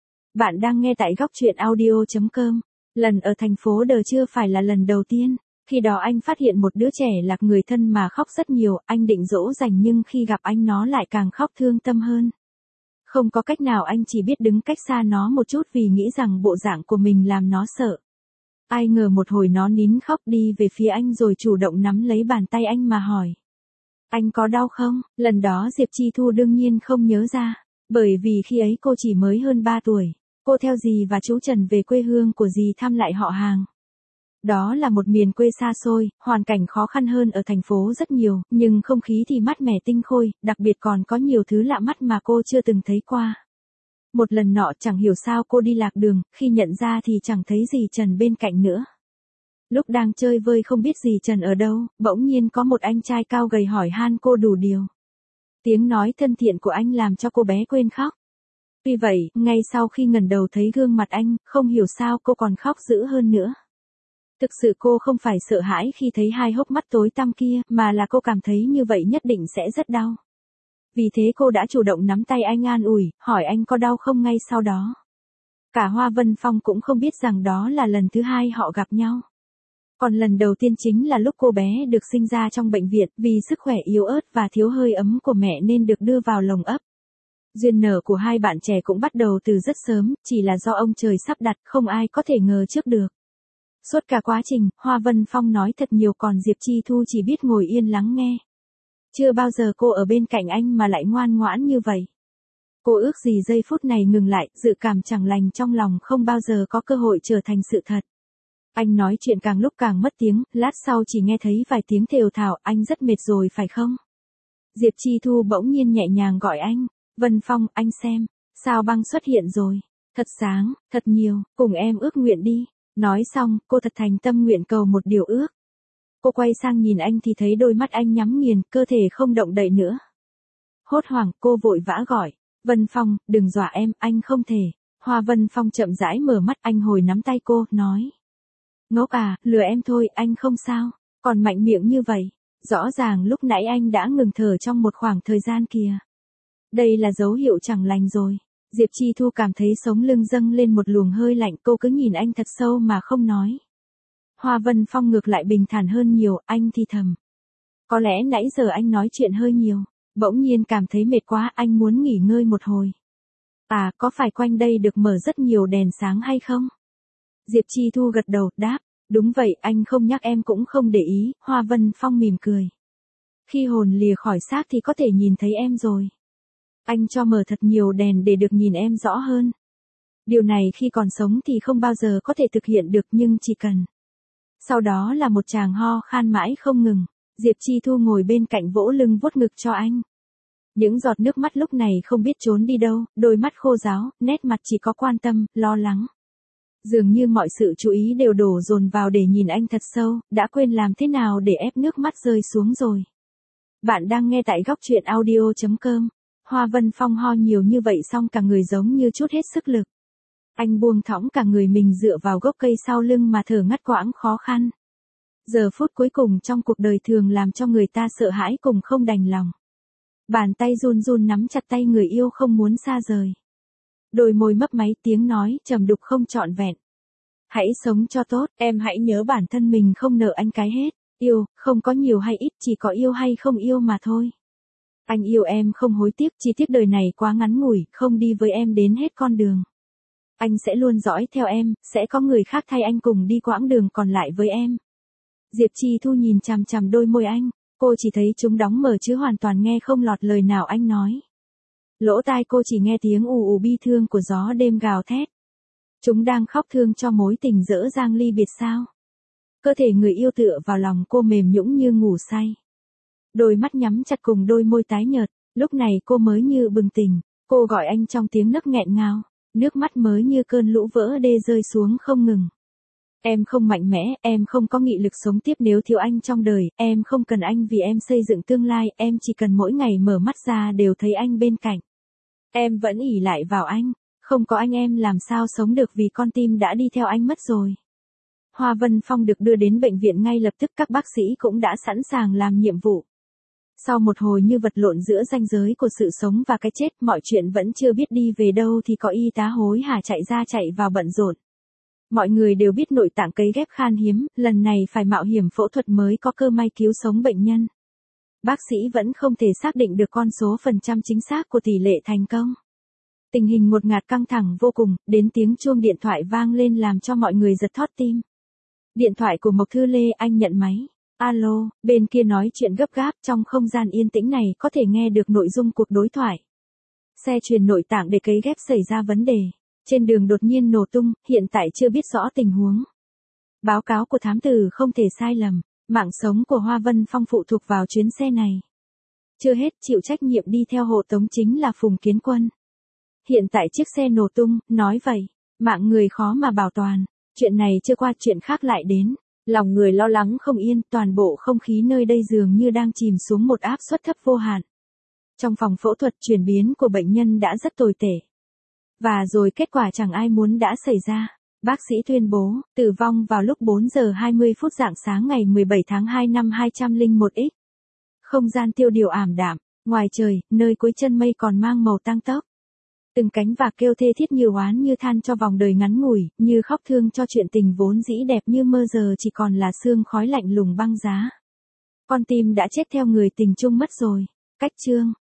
Bạn đang nghe tại góc truyện audio.com. Lần ở thành phố Đờ chưa phải là lần đầu tiên. Khi đó anh phát hiện một đứa trẻ lạc người thân mà khóc rất nhiều, anh định dỗ dành nhưng khi gặp anh nó lại càng khóc thương tâm hơn. Không có cách nào anh chỉ biết đứng cách xa nó một chút vì nghĩ rằng bộ dạng của mình làm nó sợ. Ai ngờ một hồi nó nín khóc đi về phía anh rồi chủ động nắm lấy bàn tay anh mà hỏi. Anh có đau không? Lần đó Diệp Chi Thu đương nhiên không nhớ ra, bởi vì khi ấy cô chỉ mới hơn 3 tuổi. Cô theo dì và chú Trần về quê hương của dì thăm lại họ hàng. Đó là một miền quê xa xôi, hoàn cảnh khó khăn hơn ở thành phố rất nhiều, nhưng không khí thì mát mẻ tinh khôi, đặc biệt còn có nhiều thứ lạ mắt mà cô chưa từng thấy qua. Một lần nọ chẳng hiểu sao cô đi lạc đường, khi nhận ra thì chẳng thấy dì Trần bên cạnh nữa. Lúc đang chơi vơi không biết dì Trần ở đâu, bỗng nhiên có một anh trai cao gầy hỏi han cô đủ điều. Tiếng nói thân thiện của anh làm cho cô bé quên khóc. Tuy vậy, ngay sau khi ngẩng đầu thấy gương mặt anh, không hiểu sao cô còn khóc dữ hơn nữa. Thực sự cô không phải sợ hãi khi thấy hai hốc mắt tối tăm kia, mà là cô cảm thấy như vậy nhất định sẽ rất đau. Vì thế cô đã chủ động nắm tay anh an ủi, hỏi anh có đau không ngay sau đó. Cả Hoa Vân Phong cũng không biết rằng đó là lần thứ hai họ gặp nhau. Còn lần đầu tiên chính là lúc cô bé được sinh ra trong bệnh viện, vì sức khỏe yếu ớt và thiếu hơi ấm của mẹ nên được đưa vào lồng ấp. Duyên nở của hai bạn trẻ cũng bắt đầu từ rất sớm, chỉ là do ông trời sắp đặt, không ai có thể ngờ trước được. Suốt cả quá trình, Hoa Vân Phong nói thật nhiều còn Diệp Chi Thu chỉ biết ngồi yên lắng nghe. Chưa bao giờ cô ở bên cạnh anh mà lại ngoan ngoãn như vậy. Cô ước gì giây phút này ngừng lại, dự cảm chẳng lành trong lòng không bao giờ có cơ hội trở thành sự thật. Anh nói chuyện càng lúc càng mất tiếng, lát sau chỉ nghe thấy vài tiếng thều thào, anh rất mệt rồi phải không? Diệp Chi Thu bỗng nhiên nhẹ nhàng gọi anh, Vân Phong, anh xem, sao băng xuất hiện rồi. Thật sáng, thật nhiều, cùng em ước nguyện đi. Nói xong, cô thật thành tâm nguyện cầu một điều ước. Cô quay sang nhìn anh thì thấy đôi mắt anh nhắm nghiền, cơ thể không động đậy nữa. Hốt hoảng, cô vội vã gọi. Vân Phong, đừng dọa em, anh không thể. Hoa Vân Phong chậm rãi mở mắt, anh hồi nắm tay cô, nói. Ngốc à, lừa em thôi, anh không sao. Còn mạnh miệng như vậy. Rõ ràng lúc nãy anh đã ngừng thở trong một khoảng thời gian kìa. Đây là dấu hiệu chẳng lành rồi. Diệp Chi Thu cảm thấy sống lưng dâng lên một luồng hơi lạnh, cô cứ nhìn anh thật sâu mà không nói. Hoa Vân Phong ngược lại bình thản hơn nhiều, anh thì thầm. Có lẽ nãy giờ anh nói chuyện hơi nhiều, bỗng nhiên cảm thấy mệt quá, anh muốn nghỉ ngơi một hồi. À, có phải quanh đây được mở rất nhiều đèn sáng hay không? Diệp Chi Thu gật đầu, đáp, đúng vậy, anh không nhắc em cũng không để ý. Hoa Vân Phong mỉm cười. Khi hồn lìa khỏi xác thì có thể nhìn thấy em rồi. Anh cho mở thật nhiều đèn để được nhìn em rõ hơn. Điều này khi còn sống thì không bao giờ có thể thực hiện được, nhưng chỉ cần. Sau đó là một tràng ho khan mãi không ngừng. Diệp Chi Thu ngồi bên cạnh vỗ lưng vuốt ngực cho anh. Những giọt nước mắt lúc này không biết trốn đi đâu, đôi mắt khô ráo, nét mặt chỉ có quan tâm, lo lắng. Dường như mọi sự chú ý đều đổ dồn vào để nhìn anh thật sâu, đã quên làm thế nào để ép nước mắt rơi xuống rồi. Bạn đang nghe tại góc truyện audio.com. Hoa Vân Phong ho nhiều như vậy xong cả người giống như trút hết sức lực. Anh buông thõng cả người mình dựa vào gốc cây sau lưng mà thở ngắt quãng khó khăn. Giờ phút cuối cùng trong cuộc đời thường làm cho người ta sợ hãi cùng không đành lòng. Bàn tay run run nắm chặt tay người yêu không muốn xa rời. Đôi môi mấp máy, tiếng nói trầm đục không trọn vẹn. Hãy sống cho tốt, em hãy nhớ bản thân mình không nợ anh cái hết. Yêu, không có nhiều hay ít, chỉ có yêu hay không yêu mà thôi. Anh yêu em không hối tiếc, chỉ tiếc đời này quá ngắn ngủi, không đi với em đến hết con đường. Anh sẽ luôn dõi theo em, sẽ có người khác thay anh cùng đi quãng đường còn lại với em. Diệp Chi Thu nhìn chằm chằm đôi môi anh, cô chỉ thấy chúng đóng mở chứ hoàn toàn nghe không lọt lời nào anh nói. Lỗ tai cô chỉ nghe tiếng ù ù bi thương của gió đêm gào thét. Chúng đang khóc thương cho mối tình dở dang ly biệt sao? Cơ thể người yêu tựa vào lòng cô mềm nhũn như ngủ say. Đôi mắt nhắm chặt cùng đôi môi tái nhợt, lúc này cô mới như bừng tỉnh, cô gọi anh trong tiếng nấc nghẹn ngào, nước mắt mới như cơn lũ vỡ đê rơi xuống không ngừng. Em không mạnh mẽ, em không có nghị lực sống tiếp nếu thiếu anh trong đời, em không cần anh vì em xây dựng tương lai, em chỉ cần mỗi ngày mở mắt ra đều thấy anh bên cạnh. Em vẫn ỷ lại vào anh, không có anh em làm sao sống được vì con tim đã đi theo anh mất rồi. Hoa Vân Phong được đưa đến bệnh viện ngay lập tức, các bác sĩ cũng đã sẵn sàng làm nhiệm vụ. Sau một hồi như vật lộn giữa ranh giới của sự sống và cái chết, mọi chuyện vẫn chưa biết đi về đâu thì có y tá hối hả chạy ra chạy vào bận rộn. Mọi người đều biết nội tạng cấy ghép khan hiếm, lần này phải mạo hiểm phẫu thuật mới có cơ may cứu sống bệnh nhân. Bác sĩ vẫn không thể xác định được con số phần trăm chính xác của tỷ lệ thành công. Tình hình ngột ngạt căng thẳng vô cùng, đến tiếng chuông điện thoại vang lên làm cho mọi người giật thót tim. Điện thoại của Mộc Thư Lê, anh nhận máy. Alo, bên kia nói chuyện gấp gáp, trong không gian yên tĩnh này có thể nghe được nội dung cuộc đối thoại. Xe truyền nội tạng để cấy ghép xảy ra vấn đề. Trên đường đột nhiên nổ tung, hiện tại chưa biết rõ tình huống. Báo cáo của thám tử không thể sai lầm, mạng sống của Hoa Vân Phong phụ thuộc vào chuyến xe này. Chưa hết, chịu trách nhiệm đi theo hộ tống chính là Phùng Kiến Quân. Hiện tại chiếc xe nổ tung, nói vậy, mạng người khó mà bảo toàn, chuyện này chưa qua chuyện khác lại đến. Lòng người lo lắng không yên, toàn bộ không khí nơi đây dường như đang chìm xuống một áp suất thấp vô hạn. Trong phòng phẫu thuật, chuyển biến của bệnh nhân đã rất tồi tệ. Và rồi kết quả chẳng ai muốn đã xảy ra. Bác sĩ tuyên bố, tử vong vào lúc 4 giờ 20 phút rạng sáng ngày 17 tháng 2 năm 201X. Không gian tiêu điều ảm đạm, ngoài trời, nơi cuối chân mây còn mang màu tang tóc. Từng cánh và kêu thê thiết như oán như than cho vòng đời ngắn ngủi, như khóc thương cho chuyện tình vốn dĩ đẹp như mơ giờ chỉ còn là sương khói lạnh lùng băng giá. Con tim đã chết theo người tình chung mất rồi. Cách chương.